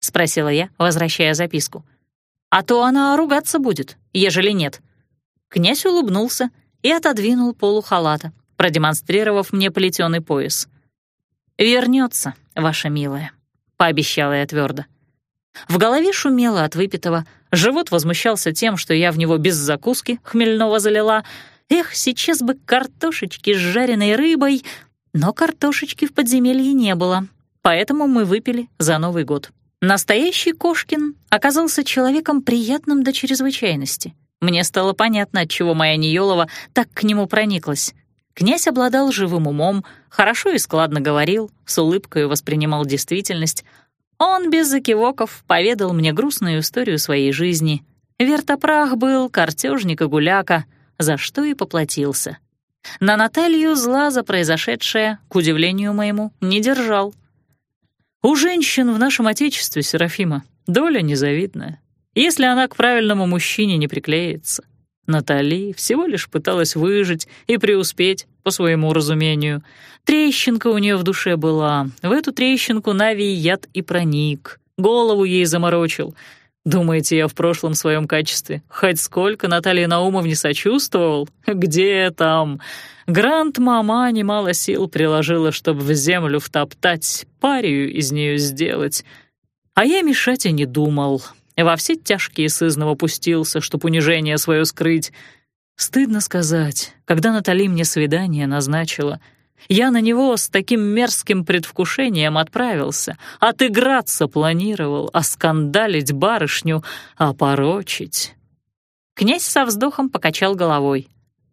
— спросила я, возвращая записку. «А то она ругаться будет, ежели нет». Князь улыбнулся и отодвинул полу халата, продемонстрировав мне плетеный пояс. «Вернется, ваша милая», — пообещала я твердо. В голове шумело от выпитого, живот возмущался тем, что я в него без закуски хмельного залила. Эх, сейчас бы картошечки с жареной рыбой, но картошечки в подземелье не было, поэтому мы выпили за Новый год. Настоящий Кошкин оказался человеком приятным до чрезвычайности. Мне стало понятно, отчего моя Ниёлова так к нему прониклась. Князь обладал живым умом, хорошо и складно говорил, с улыбкой воспринимал действительность. Он без закивоков поведал мне грустную историю своей жизни. Вертопрах был, картежник и гуляка, за что и поплатился. На Наталью зла за произошедшее, к удивлению моему, не держал. У женщин в нашем отечестве, Серафима, доля незавидная, если она к правильному мужчине не приклеится. Натали всего лишь пыталась выжить и преуспеть по своему разумению. Трещинка у нее в душе была. В эту трещинку Навий яд и проник. Голову ей заморочил. Думаете, я в прошлом своем качестве хоть сколько Наталье Наумовне сочувствовал? Где там? Гранд-мама немало сил приложила, чтобы в землю втоптать, парию из нее сделать. А я мешать и не думал. Во все тяжкие сызново пустился, чтоб унижение свое скрыть. Стыдно сказать, когда Натали мне свидание назначила, я на него с таким мерзким предвкушением отправился, отыграться планировал, оскандалить барышню, опорочить. Князь со вздохом покачал головой.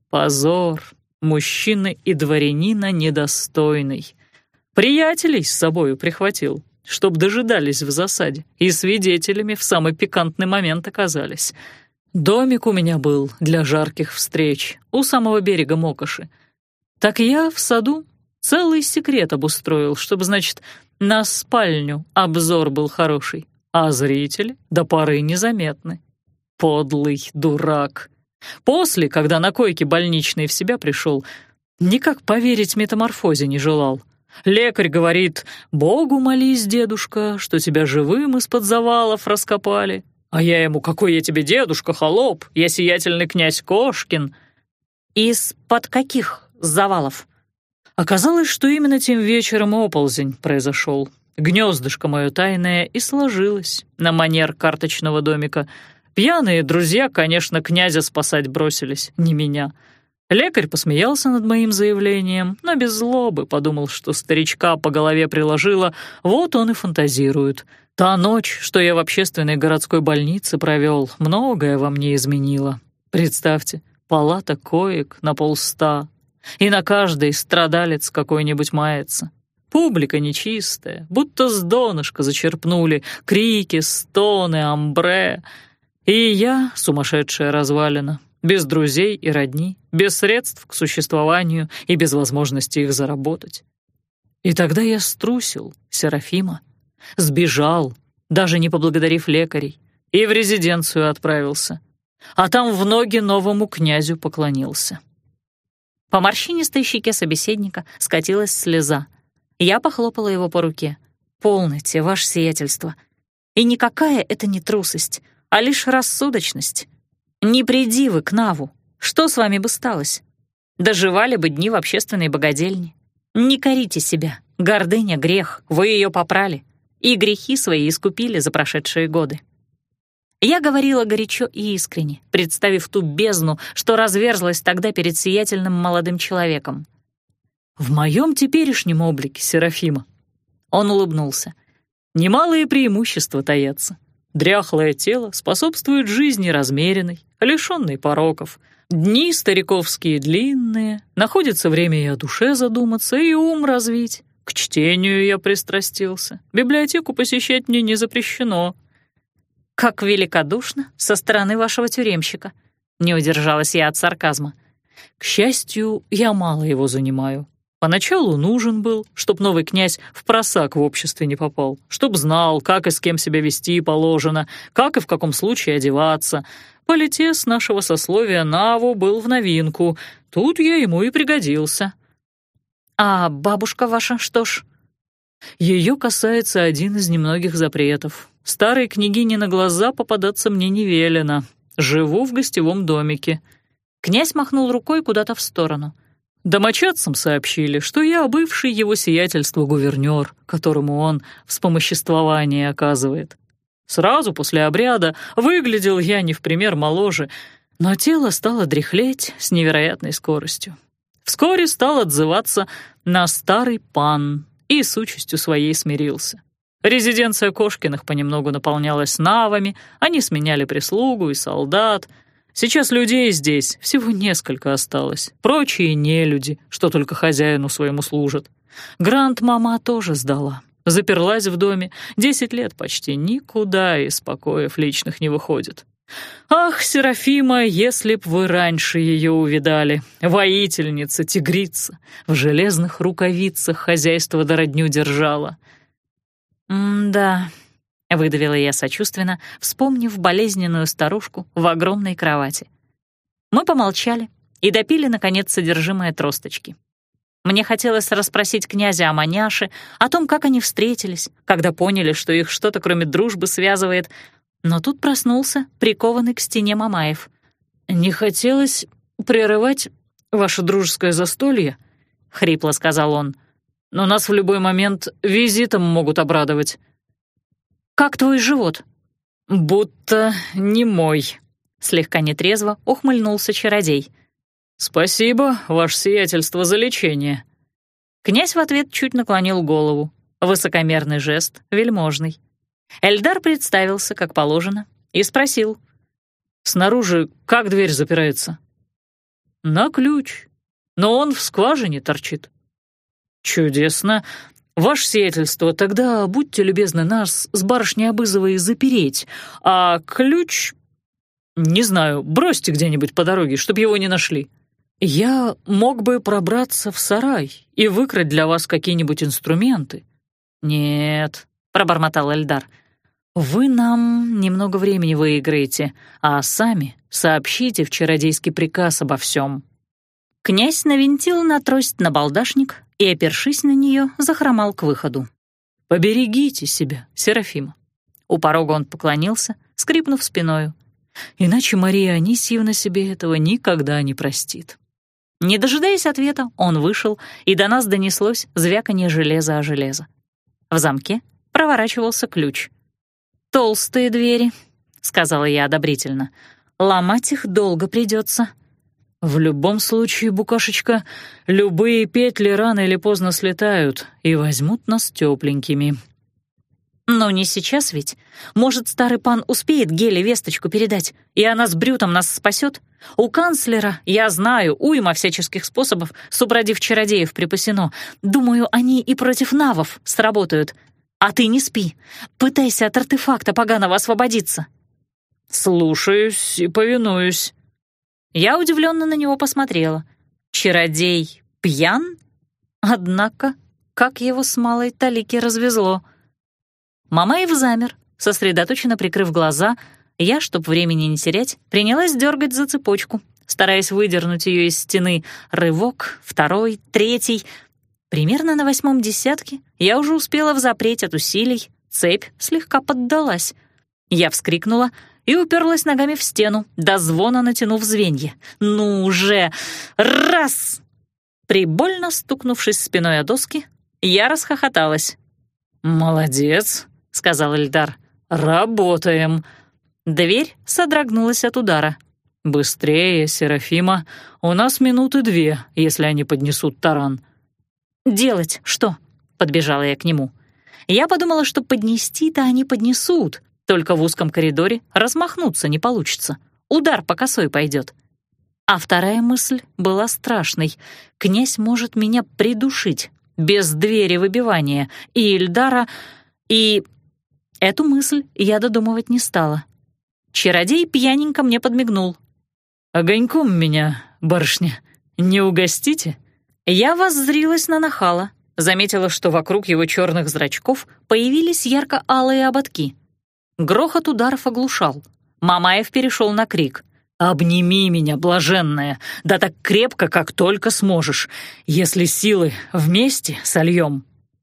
Позор, мужчины и дворянина недостойный. Приятелей с собою прихватил, чтоб дожидались в засаде, и свидетелями в самый пикантный момент оказались. Домик у меня был для жарких встреч у самого берега Мокоши. Так я в саду целый секрет обустроил, чтобы, значит, на спальню обзор был хороший, а зрители до поры незаметны. Подлый дурак. После, когда на койке больничной в себя пришел, никак поверить метаморфозе не желал. Лекарь говорит: «Богу молись, дедушка, что тебя живым из-под завалов раскопали». А я ему: «Какой я тебе дедушка, холоп, я сиятельный князь Кошкин». «Из-под каких завалов?» Оказалось, что именно тем вечером оползень произошел. Гнездышко мое тайное и сложилось на манер карточного домика. Пьяные друзья, конечно, князя спасать бросились, не меня. Лекарь посмеялся над моим заявлением, но без злобы подумал, что старичка по голове приложила, вот он и фантазирует. Та ночь, что я в общественной городской больнице провел, многое во мне изменила. Представьте, палата коек на полста, и на каждой страдалец какой-нибудь мается. Публика нечистая, будто с донышка зачерпнули, крики, стоны, амбре. И я, сумасшедшая развалина, без друзей и родни, без средств к существованию и без возможности их заработать. И тогда я струсил, Серафима, сбежал, даже не поблагодарив лекарей, и в резиденцию отправился, а там в ноги новому князю поклонился. По морщинистой щеке собеседника скатилась слеза. Я похлопала его по руке. «Полноте, ваше сиятельство. И никакая это не трусость, а лишь рассудочность. Не приди вы к Наву, что с вами бы сталось? Доживали бы дни в общественной богадельне. Не корите себя, гордыня — грех, вы ее попрали, и грехи свои искупили за прошедшие годы». Я говорила горячо и искренне, представив ту бездну, что разверзлась тогда перед сиятельным молодым человеком. «В моем теперешнем облике, Серафима», — он улыбнулся, — «немалые преимущества таятся. Дряхлое тело способствует жизни размеренной, лишённой пороков. Дни стариковские длинные, находится время и о душе задуматься, и ум развить. К чтению я пристрастился, библиотеку посещать мне не запрещено». «Как великодушно со стороны вашего тюремщика», — не удержалась я от сарказма. «К счастью, я мало его занимаю. Поначалу нужен был, чтоб новый князь в просак в обществе не попал, чтоб знал, как и с кем себя вести положено, как и в каком случае одеваться. Политес нашего сословия Наву был в новинку, тут я ему и пригодился». «А бабушка ваша, что ж?» «Ее касается один из немногих запретов. старой княгине на глаза попадаться мне не велено. Живу в гостевом домике». Князь махнул рукой куда-то в сторону. «Домочадцам сообщили, что я бывший его сиятельство гувернёр, которому он вспомоществование оказывает. Сразу после обряда выглядел я не в пример моложе, но тело стало дряхлеть с невероятной скоростью. Вскоре стал отзываться на старый пан и с участью своей смирился. Резиденция Кошкиных понемногу наполнялась навами, они сменяли прислугу и солдат. Сейчас людей здесь всего несколько осталось, прочие нелюди, что только хозяину своему служат. Гранд-мама тоже сдала, заперлась в доме, десять лет почти никуда из покоев личных не выходит. Ах, Серафима, если б вы раньше ее увидали, воительница, тигрица, в железных рукавицах хозяйство да родню держала». «М-да», — выдавила я сочувственно, вспомнив болезненную старушку в огромной кровати. Мы помолчали и допили, наконец, содержимое тросточки. Мне хотелось расспросить князя о маняше, о том, как они встретились, когда поняли, что их что-то кроме дружбы связывает, но тут проснулся прикованный к стене Мамаев. «Не хотелось прерывать ваше дружеское застолье», — хрипло сказал он, «но нас в любой момент визитом могут обрадовать». «Как твой живот?» «Будто не мой», — слегка нетрезво ухмыльнулся чародей. «Спасибо, ваше сиятельство, за лечение». Князь в ответ чуть наклонил голову. Высокомерный жест, вельможный. Эльдар представился, как положено, и спросил. «Снаружи как дверь запирается?» «На ключ, но он в скважине торчит». «Чудесно. Ваше сиятельство, тогда будьте любезны нас с барышней Абызовой запереть, а ключ, не знаю, бросьте где-нибудь по дороге, чтобы его не нашли. Я мог бы пробраться в сарай и выкрасть для вас какие-нибудь инструменты». «Нет», — пробормотал Эльдар, — «вы нам немного времени выиграете, а сами сообщите в чародейский приказ обо всем». Князь навинтил на трость набалдашник и, опершись на нее, захромал к выходу. «Поберегите себя, Серафима». У порога он поклонился, скрипнув спиною. «Иначе Мария Анисьевна себе этого никогда не простит». Не дожидаясь ответа, он вышел, и до нас донеслось звяканье железа о железо. В замке проворачивался ключ. «Толстые двери», — сказала я одобрительно. «Ломать их долго придется». «В любом случае, букашечка, любые петли рано или поздно слетают и возьмут нас тепленькими». «Но не сейчас ведь. Может, старый пан успеет Геле весточку передать, и она с Брютом нас спасет? У канцлера, я знаю, уйма всяческих способов супротив чародеев припасено. Думаю, они и против навов сработают. А ты не спи. Пытайся от артефакта поганого освободиться». «Слушаюсь и повинуюсь». Я удивленно на него посмотрела. Чародей пьян? Однако, как его с малой талики развезло. Мамаев замер, сосредоточенно прикрыв глаза. Я, чтоб времени не терять, принялась дергать за цепочку, стараясь выдернуть ее из стены. Рывок, второй, третий. Примерно на восьмом десятке я уже успела взапреть от усилий. Цепь слегка поддалась. Я вскрикнула и уперлась ногами в стену, до звона натянув звенья. «Ну уже! Раз!» Прибольно стукнувшись спиной о доски, я расхохоталась. «Молодец», — сказал Эльдар. «Работаем». Дверь содрогнулась от удара. «Быстрее, Серафима. У нас минуты две, если они поднесут таран». «Делать что?» — подбежала я к нему. Я подумала, что поднести-то они поднесут, только в узком коридоре размахнуться не получится. Удар по косой пойдет. А вторая мысль была страшной. Князь может меня придушить, без двери выбивания, и Ильдара, и... Эту мысль я додумывать не стала. Чародей пьяненько мне подмигнул. «Огоньком меня, барышня, не угостите?» Я воззрилась на нахала, заметила, что вокруг его черных зрачков появились ярко-алые ободки. Грохот ударов оглушал. Мамаев перешел на крик. «Обними меня, блаженная, да так крепко, как только сможешь. Если силы вместе сольем».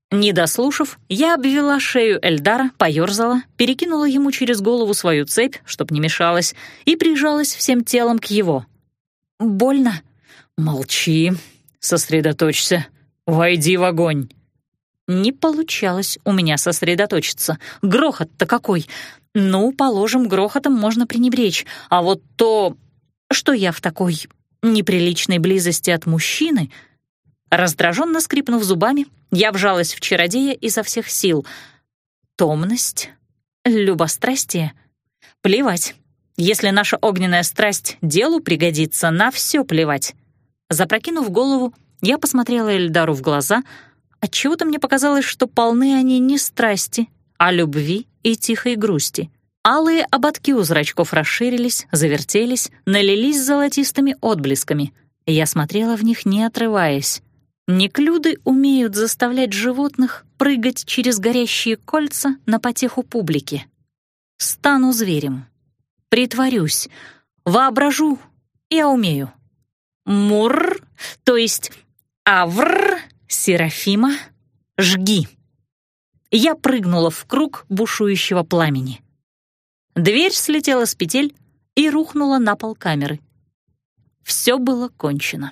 Не дослушав, я обвела шею Эльдара, поёрзала, перекинула ему через голову свою цепь, чтоб не мешалась, и прижалась всем телом к его. «Больно?» «Молчи, сосредоточься, войди в огонь». Не получалось у меня сосредоточиться. Грохот-то какой! Ну, положим, грохотом можно пренебречь, а вот то, что я в такой неприличной близости от мужчины... Раздраженно скрипнув зубами, я вжалась в чародея изо всех сил. Томность, любострастие. Плевать. Если наша огненная страсть делу пригодится, на все плевать. Запрокинув голову, я посмотрела Эльдару в глаза. Отчего-то мне показалось, что полны они не страсти, а любви и тихой грусти. Алые ободки у зрачков расширились, завертелись, налились золотистыми отблесками. Я смотрела в них, не отрываясь. Неклюды умеют заставлять животных прыгать через горящие кольца на потеху публики. Стану зверем. Притворюсь. Воображу. Я умею. Мур, то есть авр, Серафима, жги. Я прыгнула в круг бушующего пламени. Дверь слетела с петель и рухнула на пол камеры. Все было кончено.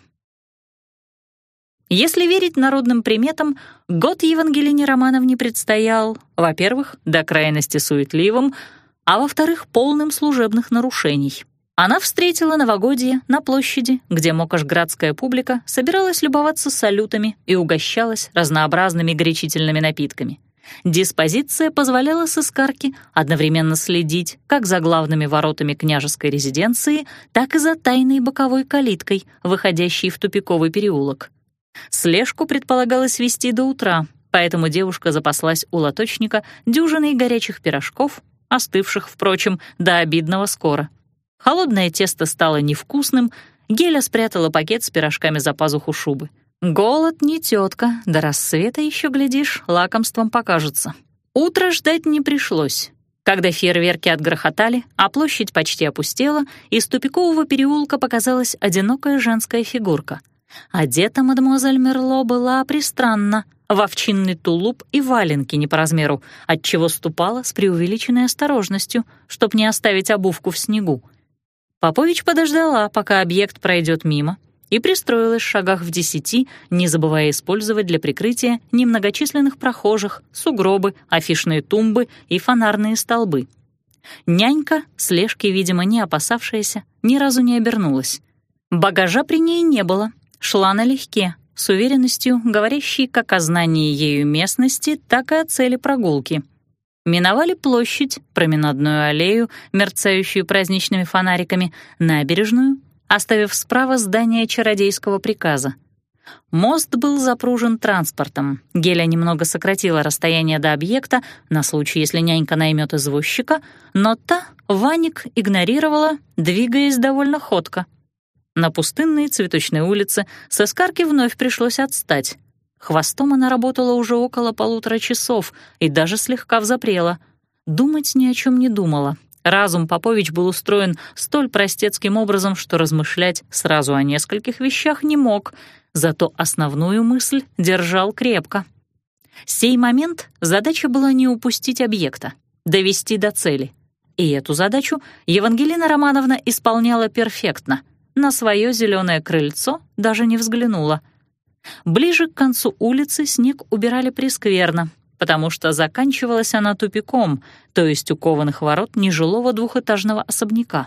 Если верить народным приметам, год Евангелине Романовне предстоял, во-первых, до крайности суетливым, а во-вторых, полным служебных нарушений. Она встретила новогодье на площади, где мокошградская публика собиралась любоваться салютами и угощалась разнообразными горячительными напитками. Диспозиция позволяла сыскарке одновременно следить как за главными воротами княжеской резиденции, так и за тайной боковой калиткой, выходящей в тупиковый переулок. Слежку предполагалось вести до утра, поэтому девушка запаслась у лоточника дюжиной горячих пирожков, остывших, впрочем, до обидного скоро. Холодное тесто стало невкусным, Геля спрятала пакет с пирожками за пазуху шубы. Голод не тетка, до рассвета еще, глядишь, лакомством покажется. Утро ждать не пришлось. Когда фейерверки отгрохотали, а площадь почти опустела, из тупикового переулка показалась одинокая женская фигурка. Одета мадемуазель Мерло была пристранно, в овчинный тулуп и валенки не по размеру, отчего ступала с преувеличенной осторожностью, чтоб не оставить обувку в снегу. Попович подождала, пока объект пройдет мимо, и пристроилась в шагах в десяти, не забывая использовать для прикрытия немногочисленных прохожих, сугробы, афишные тумбы и фонарные столбы. Нянька, слежки, видимо, не опасавшаяся, ни разу не обернулась. Багажа при ней не было, шла налегке, с уверенностью, говорящей как о знании ею местности, так и о цели прогулки. Миновали площадь, променадную аллею, мерцающую праздничными фонариками, набережную, оставив справа здание чародейского приказа. Мост был запружен транспортом. Геля немного сократила расстояние до объекта на случай, если нянька наймет извозчика, но та Ваник игнорировала, двигаясь довольно ходко. На пустынной цветочной улице сыскарке вновь пришлось отстать. Хвостом она работала уже около полутора часов и даже слегка взапрела. Думать ни о чем не думала. Разум Попович был устроен столь простецким образом, что размышлять сразу о нескольких вещах не мог, зато основную мысль держал крепко. Сей момент задача была не упустить объекта, довести до цели. И эту задачу Евангелина Романовна исполняла перфектно. На свое зеленое крыльцо даже не взглянула. Ближе к концу улицы снег убирали прескверно, потому что заканчивалась она тупиком, то есть у кованых ворот нежилого двухэтажного особняка.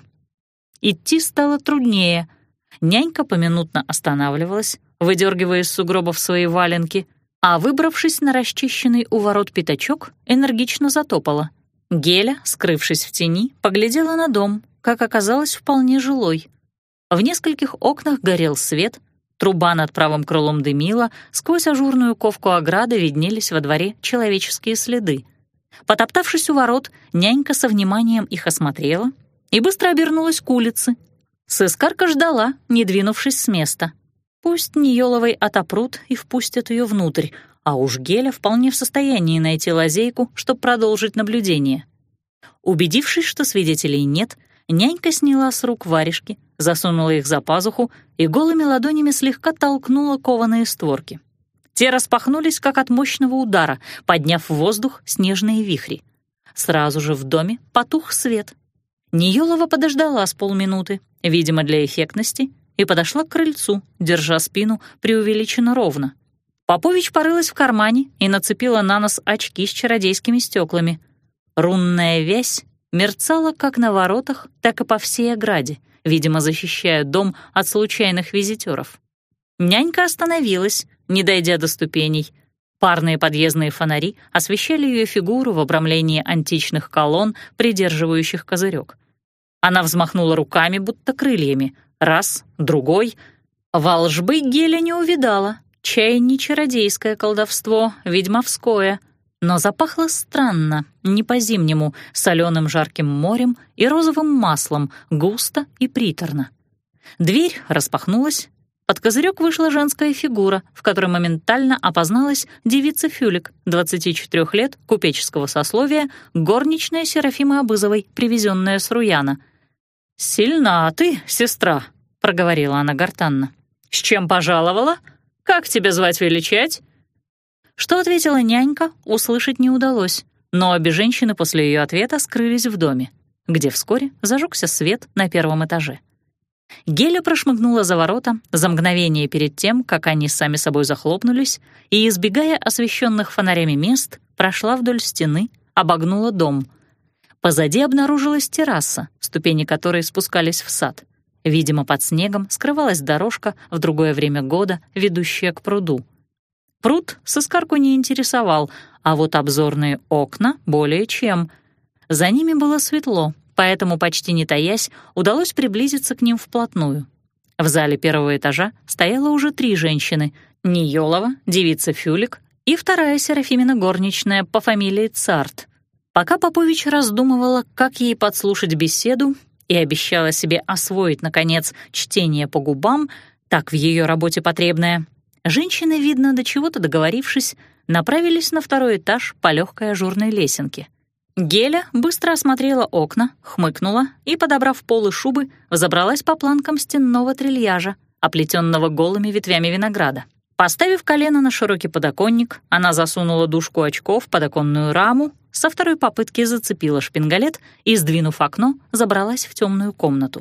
Идти стало труднее. Нянька поминутно останавливалась, выдергивая из сугробов свои валенки, а, выбравшись на расчищенный у ворот пятачок, энергично затопала. Геля, скрывшись в тени, поглядела на дом, как оказалось, вполне жилой. В нескольких окнах горел свет, труба над правым крылом дымила, сквозь ажурную ковку ограды виднелись во дворе человеческие следы. Потоптавшись у ворот, нянька со вниманием их осмотрела и быстро обернулась к улице. Сыскарка ждала, не двинувшись с места. Пусть Ниёловой отопрут и впустят ее внутрь, а уж Геля вполне в состоянии найти лазейку, чтобы продолжить наблюдение. Убедившись, что свидетелей нет, нянька сняла с рук варежки, засунула их за пазуху и голыми ладонями слегка толкнула кованые створки. Те распахнулись, как от мощного удара, подняв в воздух снежные вихри. Сразу же в доме потух свет. Ниёлова подождала с полминуты, видимо, для эффектности, и подошла к крыльцу, держа спину преувеличенно ровно. Попович порылась в кармане и нацепила на нос очки с чародейскими стеклами. Рунная вязь мерцала как на воротах, так и по всей ограде, видимо, защищая дом от случайных визитеров. Нянька остановилась, не дойдя до ступеней. Парные подъездные фонари освещали ее фигуру в обрамлении античных колонн, придерживающих козырек. Она взмахнула руками, будто крыльями. Раз, другой. Волжбы Геля не увидала. Чай не чародейское колдовство, ведьмовское. Но запахло странно, не по-зимнему, соленым жарким морем и розовым маслом, густо и приторно. Дверь распахнулась. Под козырек вышла женская фигура, в которой моментально опозналась девица Фюлик, двадцати четырёх лет, купеческого сословия, горничная Серафимы Абызовой, привезенная с Руяна. «Сильна ты, сестра», — проговорила она гортанно. «С чем пожаловала? Как тебя звать величать?» Что ответила нянька, услышать не удалось, но обе женщины после ее ответа скрылись в доме, где вскоре зажегся свет на первом этаже. Геля прошмыгнула за ворота за мгновение перед тем, как они сами собой захлопнулись, и, избегая освещенных фонарями мест, прошла вдоль стены, обогнула дом. Позади обнаружилась терраса, ступени которой спускались в сад. Видимо, под снегом скрывалась дорожка в другое время года, ведущая к пруду. Пруд Сыскарку не интересовал, а вот обзорные окна более чем. За ними было светло, поэтому, почти не таясь, удалось приблизиться к ним вплотную. В зале первого этажа стояло уже три женщины — Ниёлова, девица Фюлик и вторая Серафимина горничная по фамилии Царт. Пока Попович раздумывала, как ей подслушать беседу, и обещала себе освоить, наконец, чтение по губам, так в ее работе потребное, женщины, видно, до чего-то договорившись, направились на второй этаж по легкой ажурной лесенке. Геля быстро осмотрела окна, хмыкнула и, подобрав полы шубы, взобралась по планкам стенного трильяжа, оплетенного голыми ветвями винограда. Поставив колено на широкий подоконник, она засунула дужку очков под оконную раму, со второй попытки зацепила шпингалет и, сдвинув окно, забралась в темную комнату.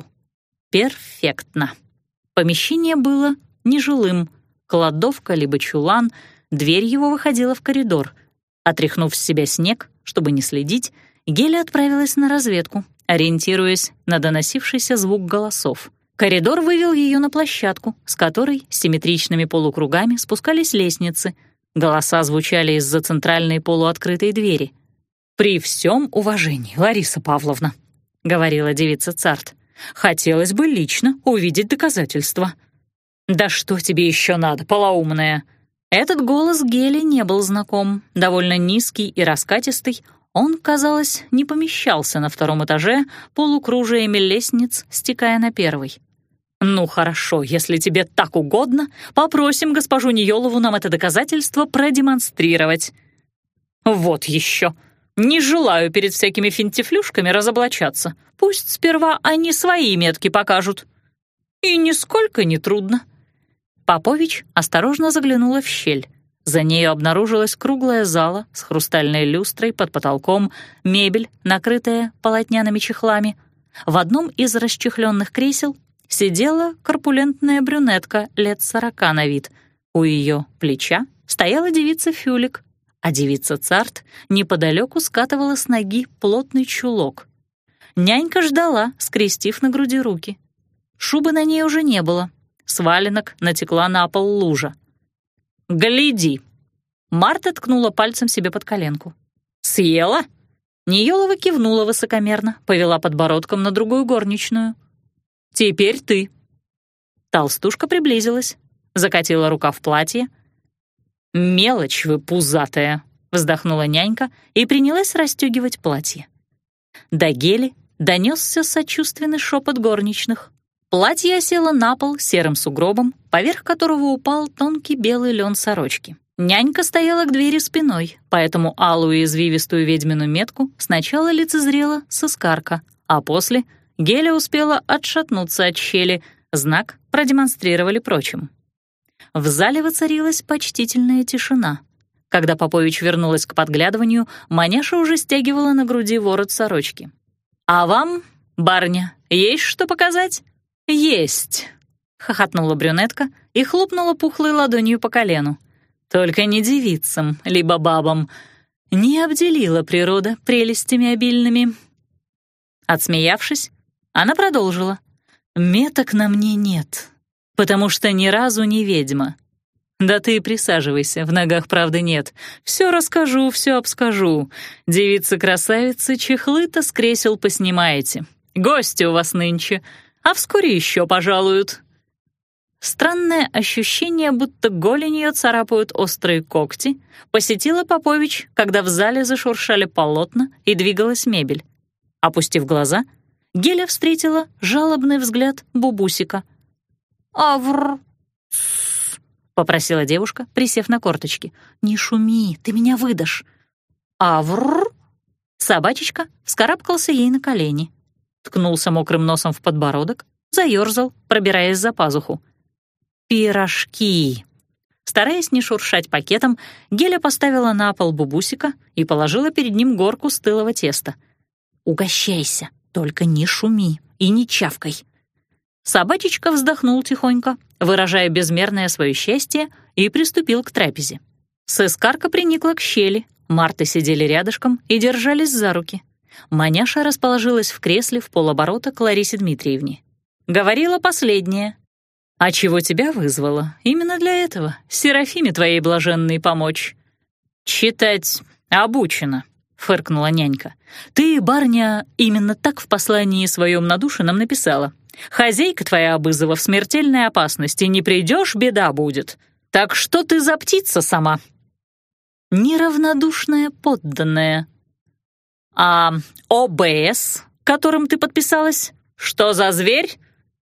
Перфектно. Помещение было нежилым, кладовка либо чулан, дверь его выходила в коридор. Отряхнув с себя снег, чтобы не следить, Геля отправилась на разведку, ориентируясь на доносившийся звук голосов. Коридор вывел ее на площадку, с которой симметричными полукругами спускались лестницы. Голоса звучали из-за центральной полуоткрытой двери. «При всем уважении, Лариса Павловна», — говорила девица Царт, «хотелось бы лично увидеть доказательства». «Да что тебе еще надо, полоумная?» Этот голос Гели не был знаком, довольно низкий и раскатистый. Он, казалось, не помещался на втором этаже, полукружиями лестниц, стекая на первый. «Ну хорошо, если тебе так угодно, попросим госпожу Ниёлову нам это доказательство продемонстрировать». «Вот еще. Не желаю перед всякими финтифлюшками разоблачаться. Пусть сперва они свои метки покажут». «И нисколько не трудно». Попович осторожно заглянула в щель. За нею обнаружилась круглая зала с хрустальной люстрой под потолком, мебель, накрытая полотняными чехлами. В одном из расчехленных кресел сидела корпулентная брюнетка лет сорока на вид. У ее плеча стояла девица Фюлик, а девица Царт неподалеку скатывала с ноги плотный чулок. Нянька ждала, скрестив на груди руки. Шубы на ней уже не было. С валенок натекла на пол лужа. «Гляди!» Марта ткнула пальцем себе под коленку. «Съела?» Ниёлова кивнула высокомерно, повела подбородком на другую горничную. «Теперь ты». Толстушка приблизилась, закатила рука в платье. «Мелочь вы пузатая!» — вздохнула нянька и принялась расстёгивать платье. До Гели донёсся сочувственный шепот горничных. Платье осело на пол серым сугробом, поверх которого упал тонкий белый лен сорочки. Нянька стояла к двери спиной, поэтому алую извивистую ведьмину метку сначала лицезрела Сыскарка, а после Геля успела отшатнуться от щели, знак продемонстрировали прочим. В зале воцарилась почтительная тишина. Когда Попович вернулась к подглядыванию, Маняша уже стягивала на груди ворот сорочки. «А вам, барыня, есть что показать?» «Есть!» — хохотнула брюнетка и хлопнула пухлой ладонью по колену. «Только не девицам, либо бабам. Не обделила природа прелестями обильными». Отсмеявшись, она продолжила. «Меток на мне нет, потому что ни разу не ведьма. Да ты присаживайся, в ногах правды нет. Все расскажу, все обскажу. Девицы-красавицы, чехлы-то с кресел поснимаете. Гости у вас нынче, а вскоре еще пожалуют». Странное ощущение, будто голенью царапают острые когти, посетило Попович, когда в зале зашуршали полотна и двигалась мебель. Опустив глаза, Геля встретила жалобный взгляд Бубусика. «Авр!» — попросила девушка, присев на корточки. «Не шуми, ты меня выдашь». «Авр!» Собачечка вскарабкался ей на колени, ткнулся мокрым носом в подбородок, заёрзал, пробираясь за пазуху. «Пирожки!» Стараясь не шуршать пакетом, Геля поставила на пол Бубусика и положила перед ним горку стылого теста. «Угощайся, только не шуми и не чавкай». Собачечка вздохнул тихонько, выражая безмерное свое счастье, и приступил к трапезе. Сыскарка приникла к щели, Марты сидели рядышком и держались за руки. Маняша расположилась в кресле в полоборота к Ларисе Дмитриевне. Говорила последняя. «А чего тебя вызвало? Именно для этого, Серафиме твоей блаженной помочь». «Читать обучена», — фыркнула нянька. «Ты, барыня, именно так в послании своем надушенном написала. Хозяйка твоя Абызова в смертельной опасности, не придешь, беда будет. Так что ты за птица сама?» «Неравнодушная подданная». «А ОБС, которым ты подписалась, что за зверь?»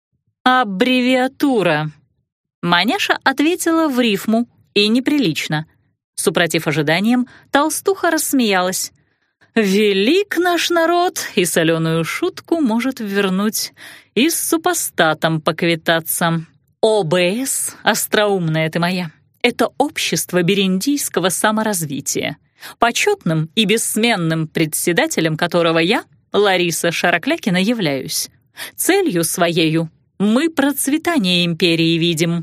«Аббревиатура». Маняша ответила в рифму и неприлично. Супротив ожиданиям, толстуха рассмеялась. «Велик наш народ, и соленую шутку может вернуть, и с супостатом поквитаться. ОБС, остроумная ты моя, это общество бериндийского саморазвития, почетным и бессменным председателем которого я, Лариса Шароклякина, являюсь. Целью своею мы процветание империи видим».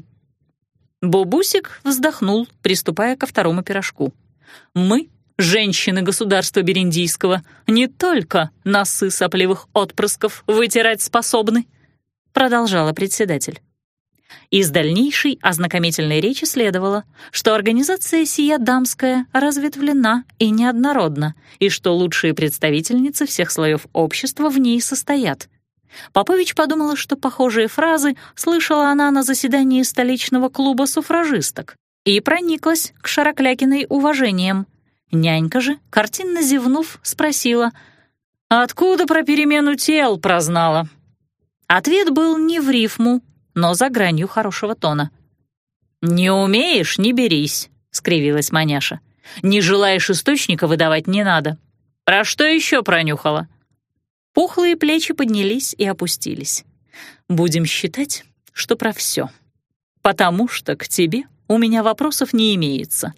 Бубусик вздохнул, приступая ко второму пирожку. «Мы, женщины государства бериндийского, не только носы сопливых отпрысков вытирать способны», продолжала председатель. Из дальнейшей ознакомительной речи следовало, что организация сия дамская разветвлена и неоднородна, и что лучшие представительницы всех слоев общества в ней состоят. Попович подумала, что похожие фразы слышала она на заседании столичного клуба суфражисток, и прониклась к Шароклякиной уважением. Нянька же, картинно зевнув, спросила, «Откуда про перемену тел прознала?» Ответ был не в рифму, но за гранью хорошего тона. «Не умеешь — не берись», — скривилась Маняша. «Не желаешь источника выдавать — не надо. Про что еще пронюхала?» Пухлые плечи поднялись и опустились. «Будем считать, что про все. Потому что к тебе у меня вопросов не имеется».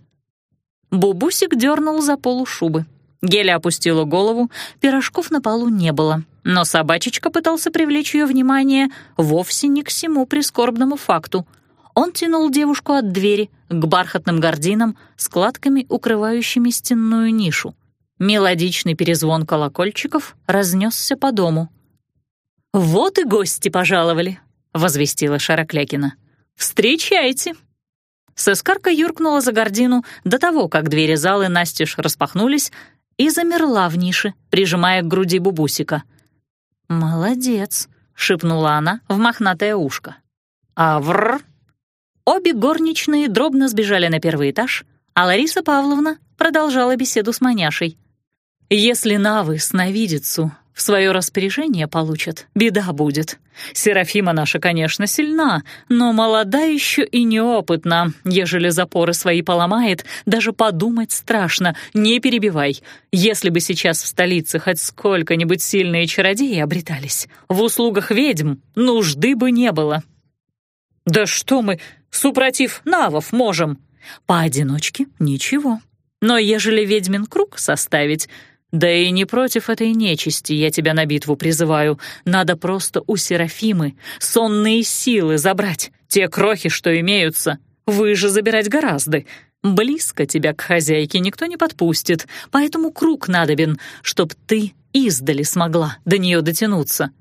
Бубусик дернул за полу шубы. Геля опустила голову, пирожков на полу не было, но собачечка пытался привлечь ее внимание вовсе не к сему прискорбному факту. Он тянул девушку от двери к бархатным гардинам, складками, укрывающими стенную нишу. Мелодичный перезвон колокольчиков разнесся по дому. «Вот и гости пожаловали», — возвестила Шароклякина. «Встречайте». Сыскарка юркнула за гардину до того, как двери залы настежь распахнулись, и замерла в нише, прижимая к груди Бубусика. «Молодец», — шепнула она в мохнатое ушко. «Авр!» Обе горничные дробно сбежали на первый этаж, а Лариса Павловна продолжала беседу с Маняшей. «Если навы сновидицу в свое распоряжение получат, беда будет. Серафима наша, конечно, сильна, но молода еще и неопытна. Ежели запоры свои поломает, даже подумать страшно, не перебивай. Если бы сейчас в столице хоть сколько-нибудь сильные чародеи обретались, в услугах ведьм нужды бы не было». «Да что мы, супротив навов, можем? Поодиночке ничего. Но ежели ведьмин круг составить, да и не против этой нечисти я тебя на битву призываю, надо просто у Серафимы сонные силы забрать, те крохи, что имеются. Вы же забирать гораздо. Близко тебя к хозяйке никто не подпустит, поэтому круг надобен, чтоб ты издали смогла до нее дотянуться».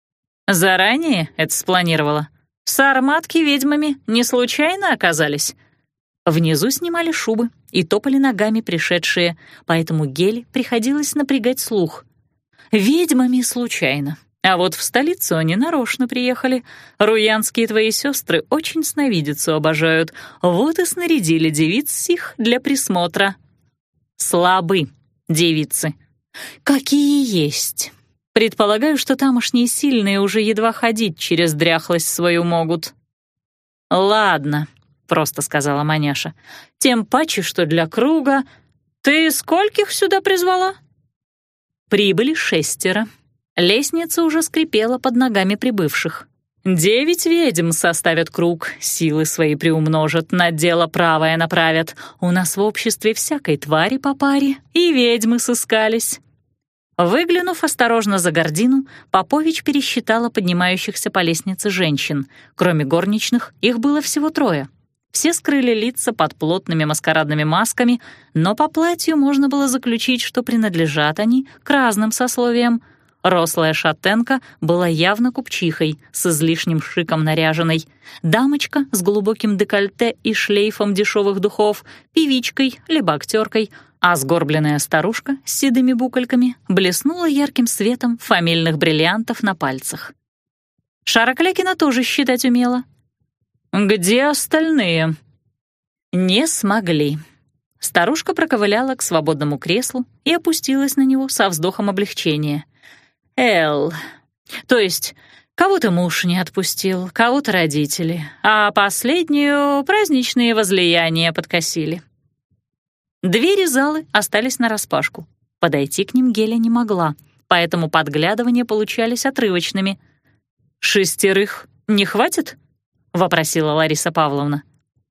«Заранее это спланировала? Сарматки ведьмами не случайно оказались?» Внизу снимали шубы и топали ногами пришедшие, поэтому Геле приходилось напрягать слух. «Ведьмами случайно. А вот в столицу они нарочно приехали. Руянские твои сестры очень сновидицу обожают. Вот и снарядили девиц сих для присмотра». «Слабы девицы. Какие есть. Предполагаю, что тамошние сильные уже едва ходить через дряхлость свою могут». «Ладно», — просто сказала маняша. «Тем паче, что для круга... Ты скольких сюда призвала?» Прибыли шестеро. Лестница уже скрипела под ногами прибывших. «Девять ведьм составят круг, силы свои приумножат, на дело правое направят. У нас в обществе всякой твари по паре, и ведьмы сыскались». Выглянув осторожно за гордину, Попович пересчитала поднимающихся по лестнице женщин. Кроме горничных, их было всего трое. Все скрыли лица под плотными маскарадными масками, но по платью можно было заключить, что принадлежат они к разным сословиям. Рослая шатенка была явно купчихой, с излишним шиком наряженной. Дамочка с глубоким декольте и шлейфом дешевых духов, певичкой либо актеркой, а сгорбленная старушка с седыми букольками блеснула ярким светом фамильных бриллиантов на пальцах. Шароклякина тоже считать умела. «Где остальные?» Не смогли. Старушка проковыляла к свободному креслу и опустилась на него со вздохом облегчения. «Эл, то есть кого-то муж не отпустил, кого-то родители, а последнюю праздничные возлияния подкосили». Двери залы остались нараспашку. Подойти к ним Геля не могла, поэтому подглядывания получались отрывочными. «Шестерых не хватит?» — вопросила Лариса Павловна.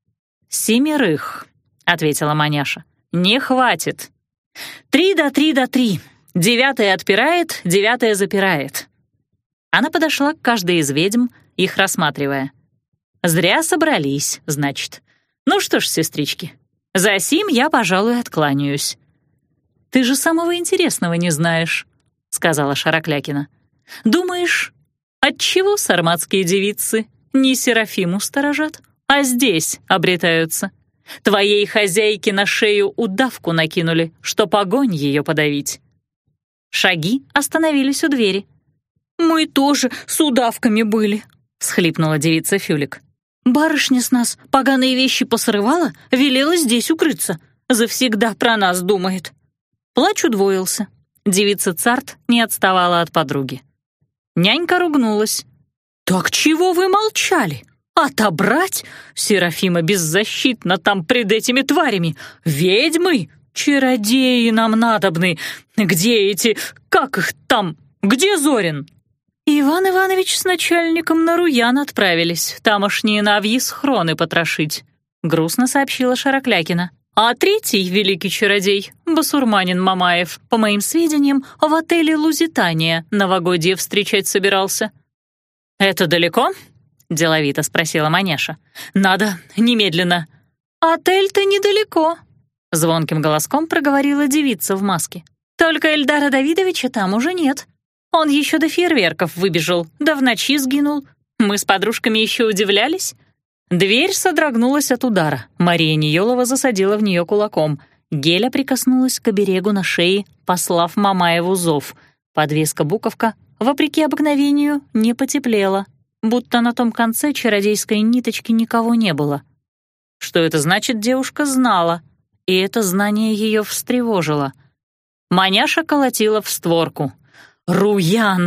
«Семерых», — ответила маняша. «Не хватит. Три да три да три. Девятая отпирает, девятая запирает». Она подошла к каждой из ведьм, их рассматривая. «Зря собрались, значит. Ну что ж, сестрички, за сим я, пожалуй, откланяюсь». «Ты же самого интересного не знаешь», — сказала Шароклякина. «Думаешь, отчего сарматские девицы не Серафиму сторожат, а здесь обретаются? Твоей хозяйке на шею удавку накинули, чтоб огонь ее подавить». Шаги остановились у двери. «Мы тоже с удавками были», — всхлипнула девица Фюлик. «Барышня с нас поганые вещи посрывала, велела здесь укрыться. Завсегда про нас думает». Плач удвоился. Девица Царт не отставала от подруги. Нянька ругнулась. «Так чего вы молчали? Отобрать? Серафима беззащитна там пред этими тварями. Ведьмы, чародеи нам надобны. Где эти, как их там, где Зорин?» Иван Иванович с начальником на Руян отправились, тамошние навьи схроны потрошить, грустно сообщила Шароклякина. А третий великий чародей, басурманин Мамаев, по моим сведениям, в отеле «Лузитания» новогодье встречать собирался. «Это далеко?» — деловито спросила маняша. «Надо немедленно». «Отель-то недалеко», — звонким голоском проговорила девица в маске. «Только Эльдара Давидовича там уже нет. Он еще до фейерверков выбежал, да в ночи сгинул. Мы с подружками еще удивлялись». Дверь содрогнулась от удара. Мария Ниелова засадила в нее кулаком. Геля прикоснулась к оберегу на шее, послав Мамаеву зов. Подвеска-буковка, вопреки обыкновению, не потеплела, будто на том конце чародейской ниточки никого не было. Что это значит, девушка знала, и это знание ее встревожило. Маняша колотила в створку. «Руян!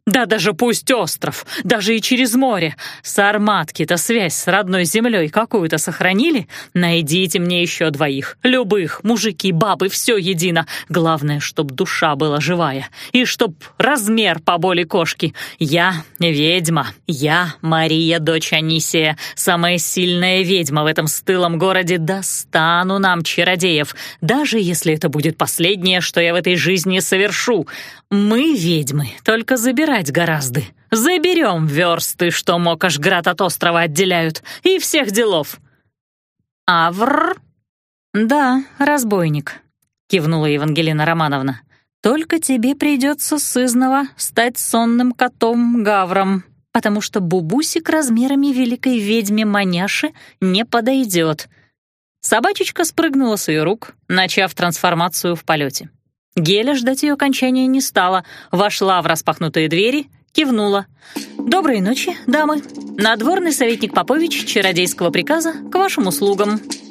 Да даже пусть остров, даже и через море. Сарматки-то связь с родной землей какую-то сохранили? Найдите мне еще двоих, любых, мужики, бабы, все едино. Главное, чтоб душа была живая, и чтоб размер поболе кошки. Я ведьма, я Мария, дочь Анисия, самая сильная ведьма в этом стылом городе. Достану нам чародеев, даже если это будет последнее, что я в этой жизни совершу. Мы, ведьмы, только забираем гораздо. Заберем версты, что Мокошград от острова отделяют, и всех делов. Авр? Да, разбойник, кивнула Евангелина Романовна. Только тебе придется сызнова стать сонным котом Гавром, потому что бубусик размерами великой ведьме Маняши не подойдет. Собачечка спрыгнула с ее рук, начав трансформацию в полете. Геля ждать ее окончания не стала, вошла в распахнутые двери, кивнула. «Доброй ночи, дамы. Надворный советник Попович чародейского приказа к вашим услугам».